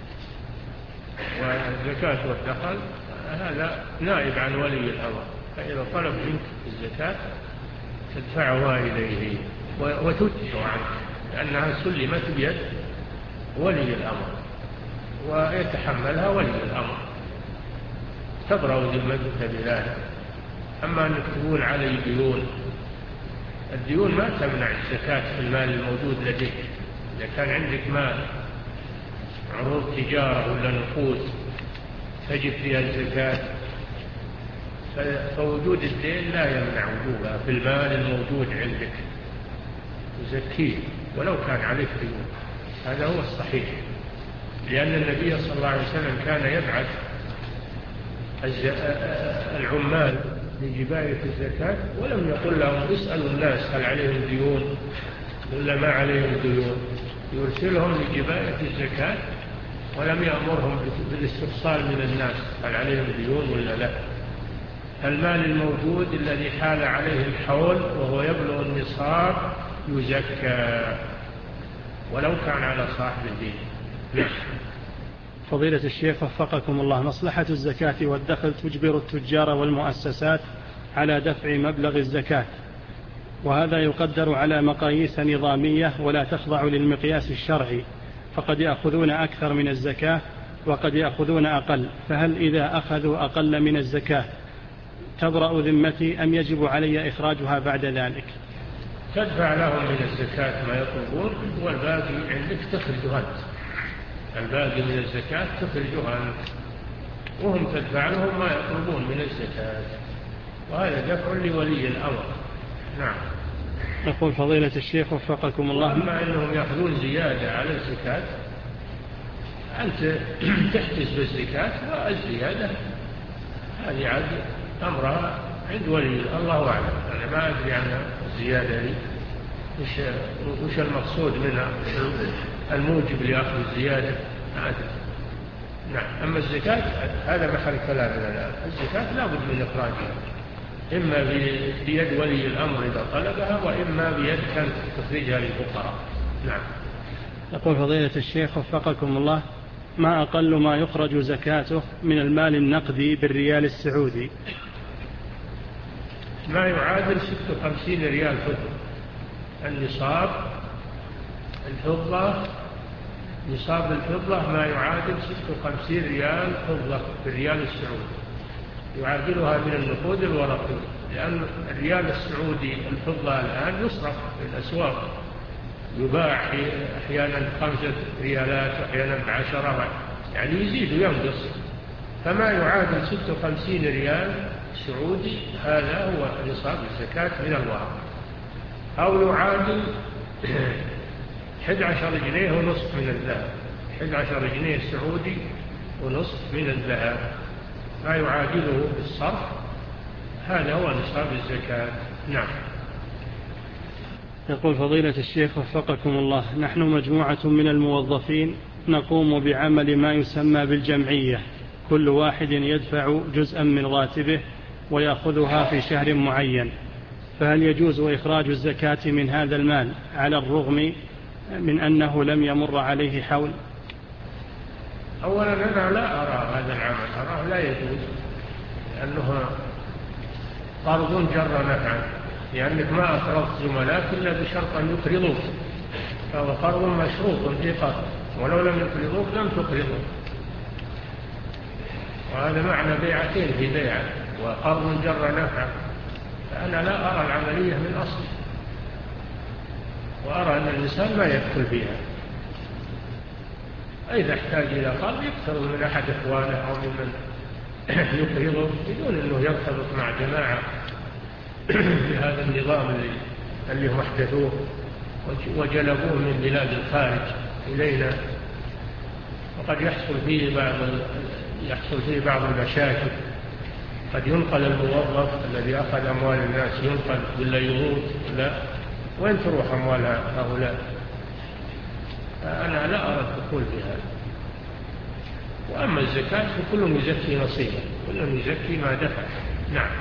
والزكاة والدخل هذا نائب عن ولي الأمر، فإذا طلب منك الزكاة تدفعها إليه وتدفع عنك، لأنها سلمت بيد ولي الأمر ويتحملها ولي الأمر، تبرأ ذمتك بذلك. أما أنك تقول علي ديون، الديون ما تمنع الزكاة في المال الموجود لديك. إذا كان عندك مال، عروض تجارة ولا نقود تجب فيها الزكاة، فوجود الدين لا يمنع وجوبها في المال الموجود عندك، تزكيه ولو كان عليك ديون. هذا هو الصحيح، لأن النبي صلى الله عليه وسلم كان يبعث العمال لجباية الزكاة ولم يقل لهم اسألوا الناس هل عليهم ديون ولا ما عليهم ديون، يرسلهم لجباية الزكاة ولم يأمرهم بالاستفصال من الناس هل عليهم ديون ولا لا. المال الموجود الذي حال عليه الحول وهو يبلغ النصاب يزكى ولو كان على صاحب الدين. فضيلة الشيخ وفقكم الله: مصلحة الزكاة والدخل تجبر التجار والمؤسسات على دفع مبلغ الزكاة، وهذا يقدر على مقاييس نظامية ولا تخضع للمقياس الشرعي، فقد يأخذون أكثر من الزكاة وقد يأخذون أقل، فهل إذا أخذوا أقل من الزكاة تبرأ ذمتي أم يجب علي إخراجها بعد ذلك؟ تدفع لهم من الزكاة ما يطلبون والباقي عندك تخرجها أنت، الباقي من الزكاة تخرجها أنت وهم تدفع لهم ما يطلبون من الزكاة، وهذا دفع لولي الأمر. نعم. يقول فضيلة الشيخ وفقكم الله: أما أنهم يأخذون زيادة على الزكاة أنت تحتسب الزكاة والزيادة هذه عاد أمرها عند ولي الله أعلم. أنا ما أدري عن الزيادة دي وش, وش المقصود منها، الموجب لأخذ الزيادة ما أدري. نعم. أما الزكاة هذا محل كلامنا الآن، الزكاة لا بد من إخراجها، إما بيد ولي الأمر إذا طلبها وإما بيد كانت تخرجها للفقراء. نعم. يقول فضيلة الشيخ وفقكم الله: ما أقل ما يخرج زكاته من المال النقدي بالريال السعودي؟ ما يعادل ستة وخمسين ريال فضة. النصاب الفضة، نصاب الفضة ما يعادل ستة وخمسين ريال فضة بالريال السعودي، يعادلها من النقود الورقية، لأن الريال السعودي الفضة الآن يصرف في الأسواق، يباع أحيانا بخمسة ريالات وأحيانا بعشرة، يعني يزيد وينقص، فما يعادل ستة وخمسين ريال سعودي هذا هو نصاب الزكاة من الورق. أو يعادل أحد عشر جنيه ونصف من الذهب، أحد عشر جنيه سعودي ونصف من الذهب، ما يعادله بالصرف، هذا هو نصاب الزكاة. نعم. يقول فضيلة الشيخ وفقكم الله: نحن مجموعة من الموظفين نقوم بعمل ما يسمى بالجمعية، كل واحد يدفع جزءا من راتبه ويأخذها في شهر معين، فهل يجوز إخراج الزكاة من هذا المال على الرغم من أنه لم يمر عليه حول؟ أولا أنا لا أرى هذا العمل، أراه لا يجوز، لأنه قرض جر نفعا، لأنك ما أقرضت زملاك إلا بشرط أن يقرضوك، فهو قرض مشروط في قرض، ولو لم يقرضوك لم تقرضوا، وهذا معنى بيعتين في بيعة، وقرض جر نفعا، فأنا لا أرى العملية من أصل، وأرى أن الإنسان ما يدخل فيها، إذا احتاج إلى قرض يقترض من أحد إخوانه أو ممن يقرضه بدون أنه يرتبط مع جماعة بهذا النظام اللي, اللي هم احدثوه وجلبوه من بلاد الخارج إلينا، وقد يحصل فيه بعض يحصل فيه بعض المشاكل، قد ينقل الموظف الذي أخذ أموال الناس ينقل ولا يموت، لا وين تروح أموال هؤلاء؟ أنا لا أرى الدخول في هذا. وأما الزكاة فكل يزكي نصيبه، كل يزكي ما دفع. نعم.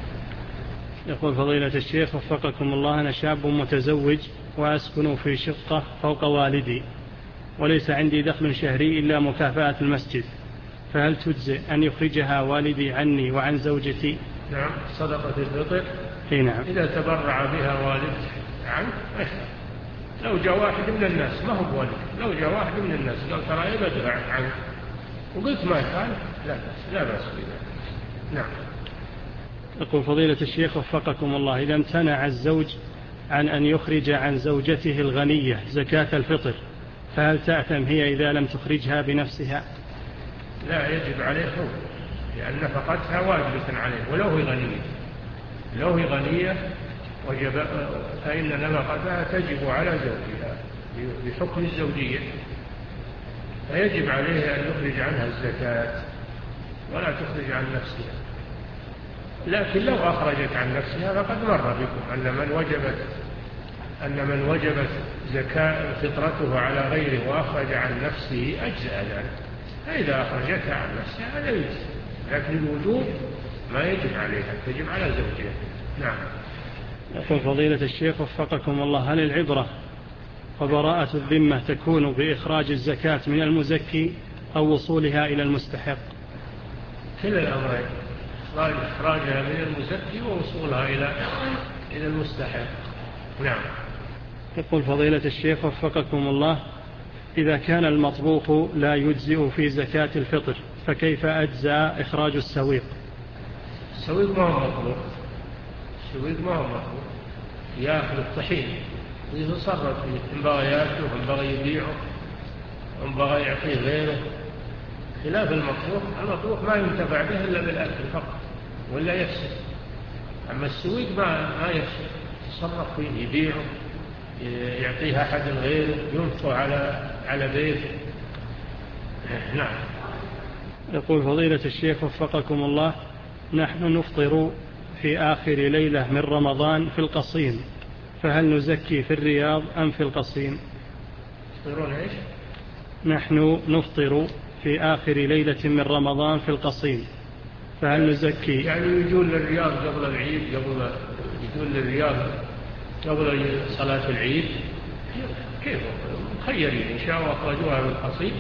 يقول فضيلة الشيخ وفقكم الله: أنا شاب متزوج وأسكن في شقة فوق والدي، وليس عندي دخل شهري إلا مكافأة المسجد، فهل تجزئ أن يخرجها والدي عني وعن زوجتي؟ نعم، صدقة الفطر. نعم. إذا تبرع بها والد عنك أشهر. لو جاء واحد من الناس ما هو والد، لو جاء واحد من الناس قال ترى بدفع عنك وقلت ما كان، لا بأس، لا بأس بذلك. نعم. يقول فضيلة الشيخ وفقكم الله: إذا امتنع الزوج عن أن يخرج عن زوجته الغنية زكاة الفطر، فهل تأثم هي إذا لم تخرجها بنفسها؟ لا، يجب عليه هو، لأن نفقتها واجبة عليه ولو هي غنية، لو هي غنية وجب، فإن نفقتها تجب على زوجها بحكم الزوجية، فيجب عليه أن يخرج عنها الزكاة ولا تخرج عن نفسها. لكن لو أخرجت عن نفسها فقد مر بكم أن من وجبت أن من وجبت زكاة فطرته على غيره وأخرج عن نفسه أجزأ ذلك، فإذا أخرجتها عن نفسها هذا يجزي، لكن الوجوب ما يجب عليها، تجب على زوجها. نعم. يقول فضيلة الشيخ وفقكم الله: هل العبرة وبراءة الذمة تكون بإخراج الزكاة من المزكي أو وصولها إلى المستحق؟ كلا الأمرين، إخراجها من المزكي ووصولها إلى إلى المستحق. نعم. يقول فضيلة الشيخ وفقكم الله: إذا كان المطبوخ لا يجزئ في زكاة الفطر فكيف أجزى إخراج السويق؟ السويق ما هو مطبوخ، السويق ما هو مطبوخ، يأخذ الطحين ويتصرف فيه، إن بغى يأكله إن بغى يبيعه إن بغى يعطيه غيره، خلاف المطبوخ. المطبوخ ما ينتفع به إلا بالأكل فقط ولا يفسد، أما السويق ما ما يفسد، يتصرف فيه يبيعه يعطيها أحد غيره ينفق على على بيته. نعم. يقول فضيلة الشيخ وفقكم الله: نحن نفطر في آخر ليلة من رمضان في القصيم، فهل نزكي في الرياض أم في القصيم؟ تفطرون إيش؟ نحن نفطر في آخر ليلة من رمضان في القصيم، فهل نزكي؟ يعني يجون للرياض قبل العيد، قبل يجون للرياض قبل صلاة العيد، كيف مخيرين إن شاء الله أخرجوها من القصيم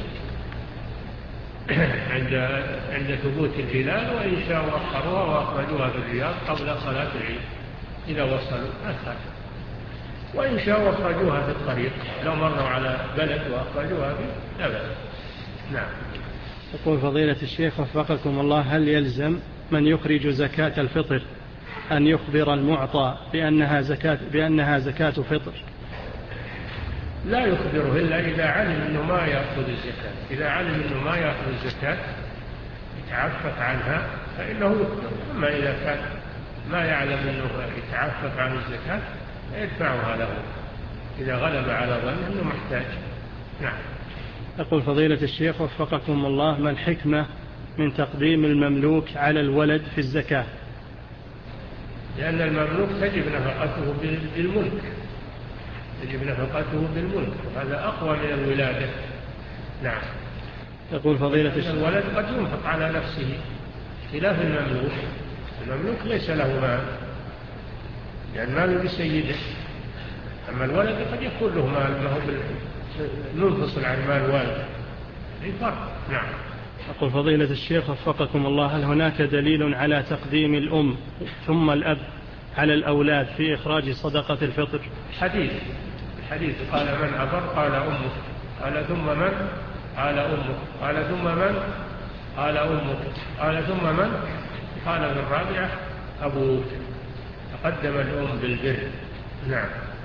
عند عند ثبوت الهلال، وإن شاء الله أخروها وأخرجوها في الرياض قبل صلاة العيد إذا وصلوا أسهل، وإن شاء الله أخرجوها في الطريق لو مروا على بلد وأخرجوها في لا بأس. نعم. يقول فضيلة الشيخ وفقكم الله: هل يلزم من يخرج زكاة الفطر أن يخبر المعطى بأنها زكاة بأنها زكاة فطر؟ لا يخبره إلا إذا علم أنه ما يأخذ الزكاة، إذا علم أنه ما يأخذ الزكاة يتعفف عنها فإنه يخبر، أما إذا كان ما يعلم أنه يتعفف عن الزكاة يدفعها له إذا غلب على ظنه أنه محتاج. نعم. يقول فضيلة الشيخ وفقكم الله: ما الحكمة من تقديم المملوك على الولد في الزكاة؟ لأن المملوك تجب نفقته بالملك، تجب نفقته بالملك، وهذا أقوى من الولادة. نعم. يقول فضيلة الشيخ: الولد قد ينفق على نفسه خلاف المملوك. المملوك ليس له مال لأن ماله لسيده، أما الولد قد يكون له مال ما هو منفصل عن مال والده، في فرق. نعم. يقول فضيلة الشيخ وفقكم الله: هل هناك دليل على تقديم الأم ثم الأب على الأولاد في إخراج صدقة الفطر؟ حديث الحديث قال: من أبر؟ قال أمك. قال: ثم من؟ قال أمك. قال: ثم من؟ قال أمك. قال: ثم من؟ قال: في الرابعة أبوك. تقدم الأم بالبر. نعم.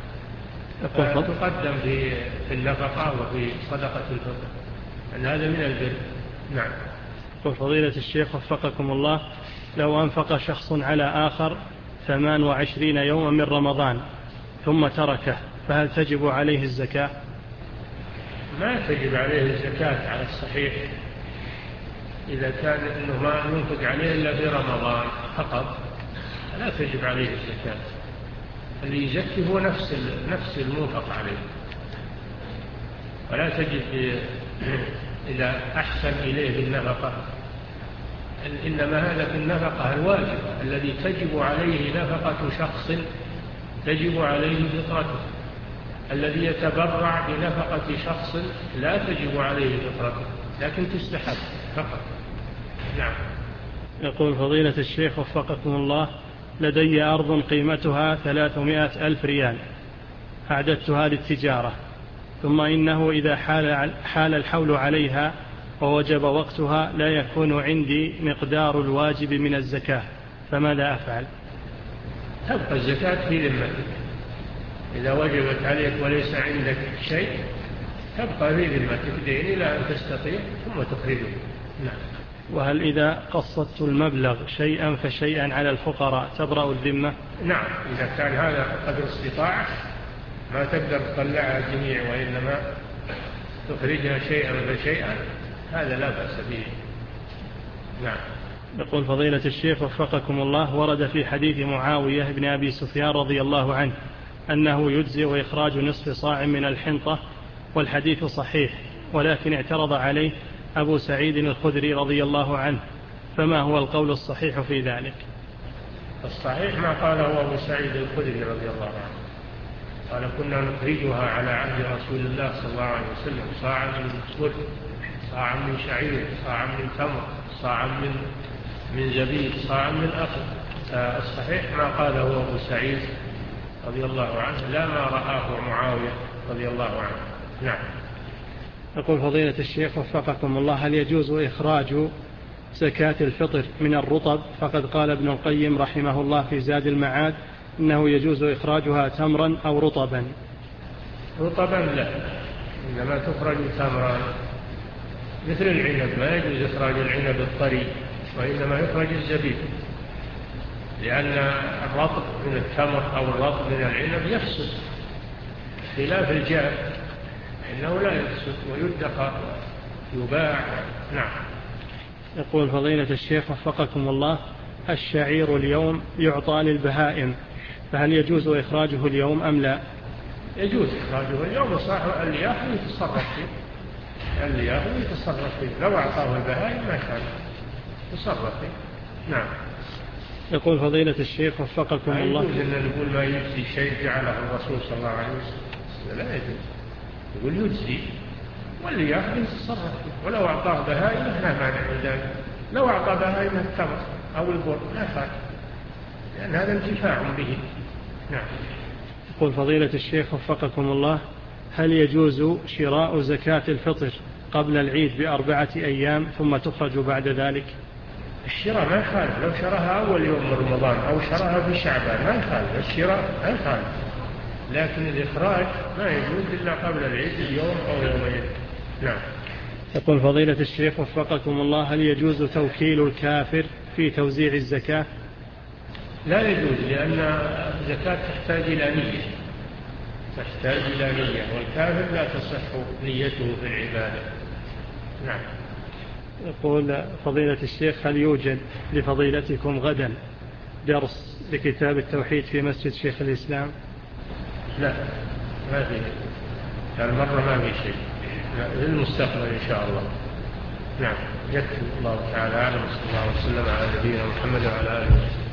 تقدم في النفقة وفي صدقة الفطر، أن هذا من البر. نعم. يقول فضيلة الشيخ وفقكم الله: لو أنفق شخص على آخر ثمان وعشرين يوما من رمضان ثم تركه، فهل تجب عليه الزكاة؟ ما تجب عليه الزكاة على الصحيح، إذا كان إنه ما ينفق عليه إلا في رمضان فقط لا تجب عليه الزكاة. اللي يزكي هو نفس نفس المنفق عليه، ولا تجب إذا أحسن إليه بالنفقة، إنما هذا في النفقة الواجب الذي تجب عليه نفقة شخص تجب عليه فطرته. الذي يتبرع بنفقة شخص لا تجب عليه فطرته لكن تستحب فقط. نعم. يقول فضيلة الشيخ وفقكم الله: لدي أرض قيمتها ثلاثمائة ألف ريال أعددتها للتجارة، ثم إنه إذا حال, حال الحول عليها ووجب وقتها لا يكون عندي مقدار الواجب من الزكاة، فماذا أفعل؟ تبقى الزكاة في ذمتك. إذا وجبت عليك وليس عندك شيء تبقى في ذمتك دين إلى أن تستطيع ثم تخرجه. نعم. وهل إذا قصدت المبلغ شيئا فشيئا على الفقراء تبرأ الذمة؟ نعم، إذا كان هذا قدر استطاعة ما تقدر تطلعها جميع وإنما تخرجها شيئا فشيئا هذا لا بأس به. نعم. يقول فضيلة الشيخ وفقكم الله: ورد في حديث معاوية بن أبي سفيان رضي الله عنه أنه يجزئ إخراج نصف صاع من الحنطة، والحديث صحيح، ولكن اعترض عليه أبو سعيد الخدري رضي الله عنه، فما هو القول الصحيح في ذلك؟ الصحيح ما قاله أبو سعيد الخدري رضي الله عنه، قال: كنا نخرجها على عهد رسول الله صلى الله عليه وسلم صاعا من بر، صاعا من شعير، صاعا من تمر، صاعا من من زبيب، صاعا من أخذ. الصحيح ما قاله أبو سعيد رضي الله عنه، لا ما رآه معاوية رضي الله عنه. نعم. يقول فضيلة الشيخ وفقكم الله: هل يجوز إخراج زكاة الفطر من الرطب؟ فقد قال ابن القيم رحمه الله في زاد المعاد إنه يجوز إخراجها تمرا أو رطبا. رطبا لا، إنما تخرج تمرا مثل العنب، ما يجوز إخراج العنب الطري، وإنما يخرج الزبيب، لأن الرطب من التمر أو الرطب من العنب يفسد خلاف الجاف إنه لا يفسد ويدخر يباع. نعم. يقول فضيلة الشيخ وفقكم الله: الشعير اليوم يعطى للبهائم، فهل يجوز إخراجه اليوم أم لا؟ يجوز إخراجه اليوم، صاحب اللي يأخذ يتصرف فيه، اللي يأخذ يتصرف فيه، لو أعطاه البهائم ما كان يتصرف فيه. نعم. يقول فضيلة الشيخ وفقكم الله: يجوز أن نقول ما يجزي شيء جعله الرسول صلى الله عليه وسلم، لا يجوز، يقول يجزي واللي يأخذ يتصرف فيه، ولو أعطاه بهائم لا مانع من ذلك، لو أعطى بهائم التمر أو البر لا فات، لأن هذا انتفاع به. نعم. يقول فضيلة الشيخ وفقكم الله: هل يجوز شراء زكاة الفطر قبل العيد بأربعة أيام ثم تخرج بعد ذلك؟ الشراء ما يخالف، لو شراها أول يوم من رمضان أو شراها في شعبان ما يخالف، الشراء ما يخالف، لكن الإخراج ما يجوز إلا قبل العيد اليوم أو يومين. نعم. يقول فضيلة الشيخ وفقكم الله: هل يجوز توكيل الكافر في توزيع الزكاة؟ لا يجوز، لأن الزكاة تحتاج إلى نية، تحتاج إلى نية، والكافر لا تصح نيته في العبادة. نعم. يقول فضيلة الشيخ هل يوجد لفضيلتكم غدا درس لكتاب التوحيد في مسجد شيخ الإسلام؟ لا ما في، المرة ما في شيء، في المستقبل إن شاء الله. نعم. يكفي. الله تعالى أعلم. صلى الله وسلم على نبينا محمد وعلى آله وسلم.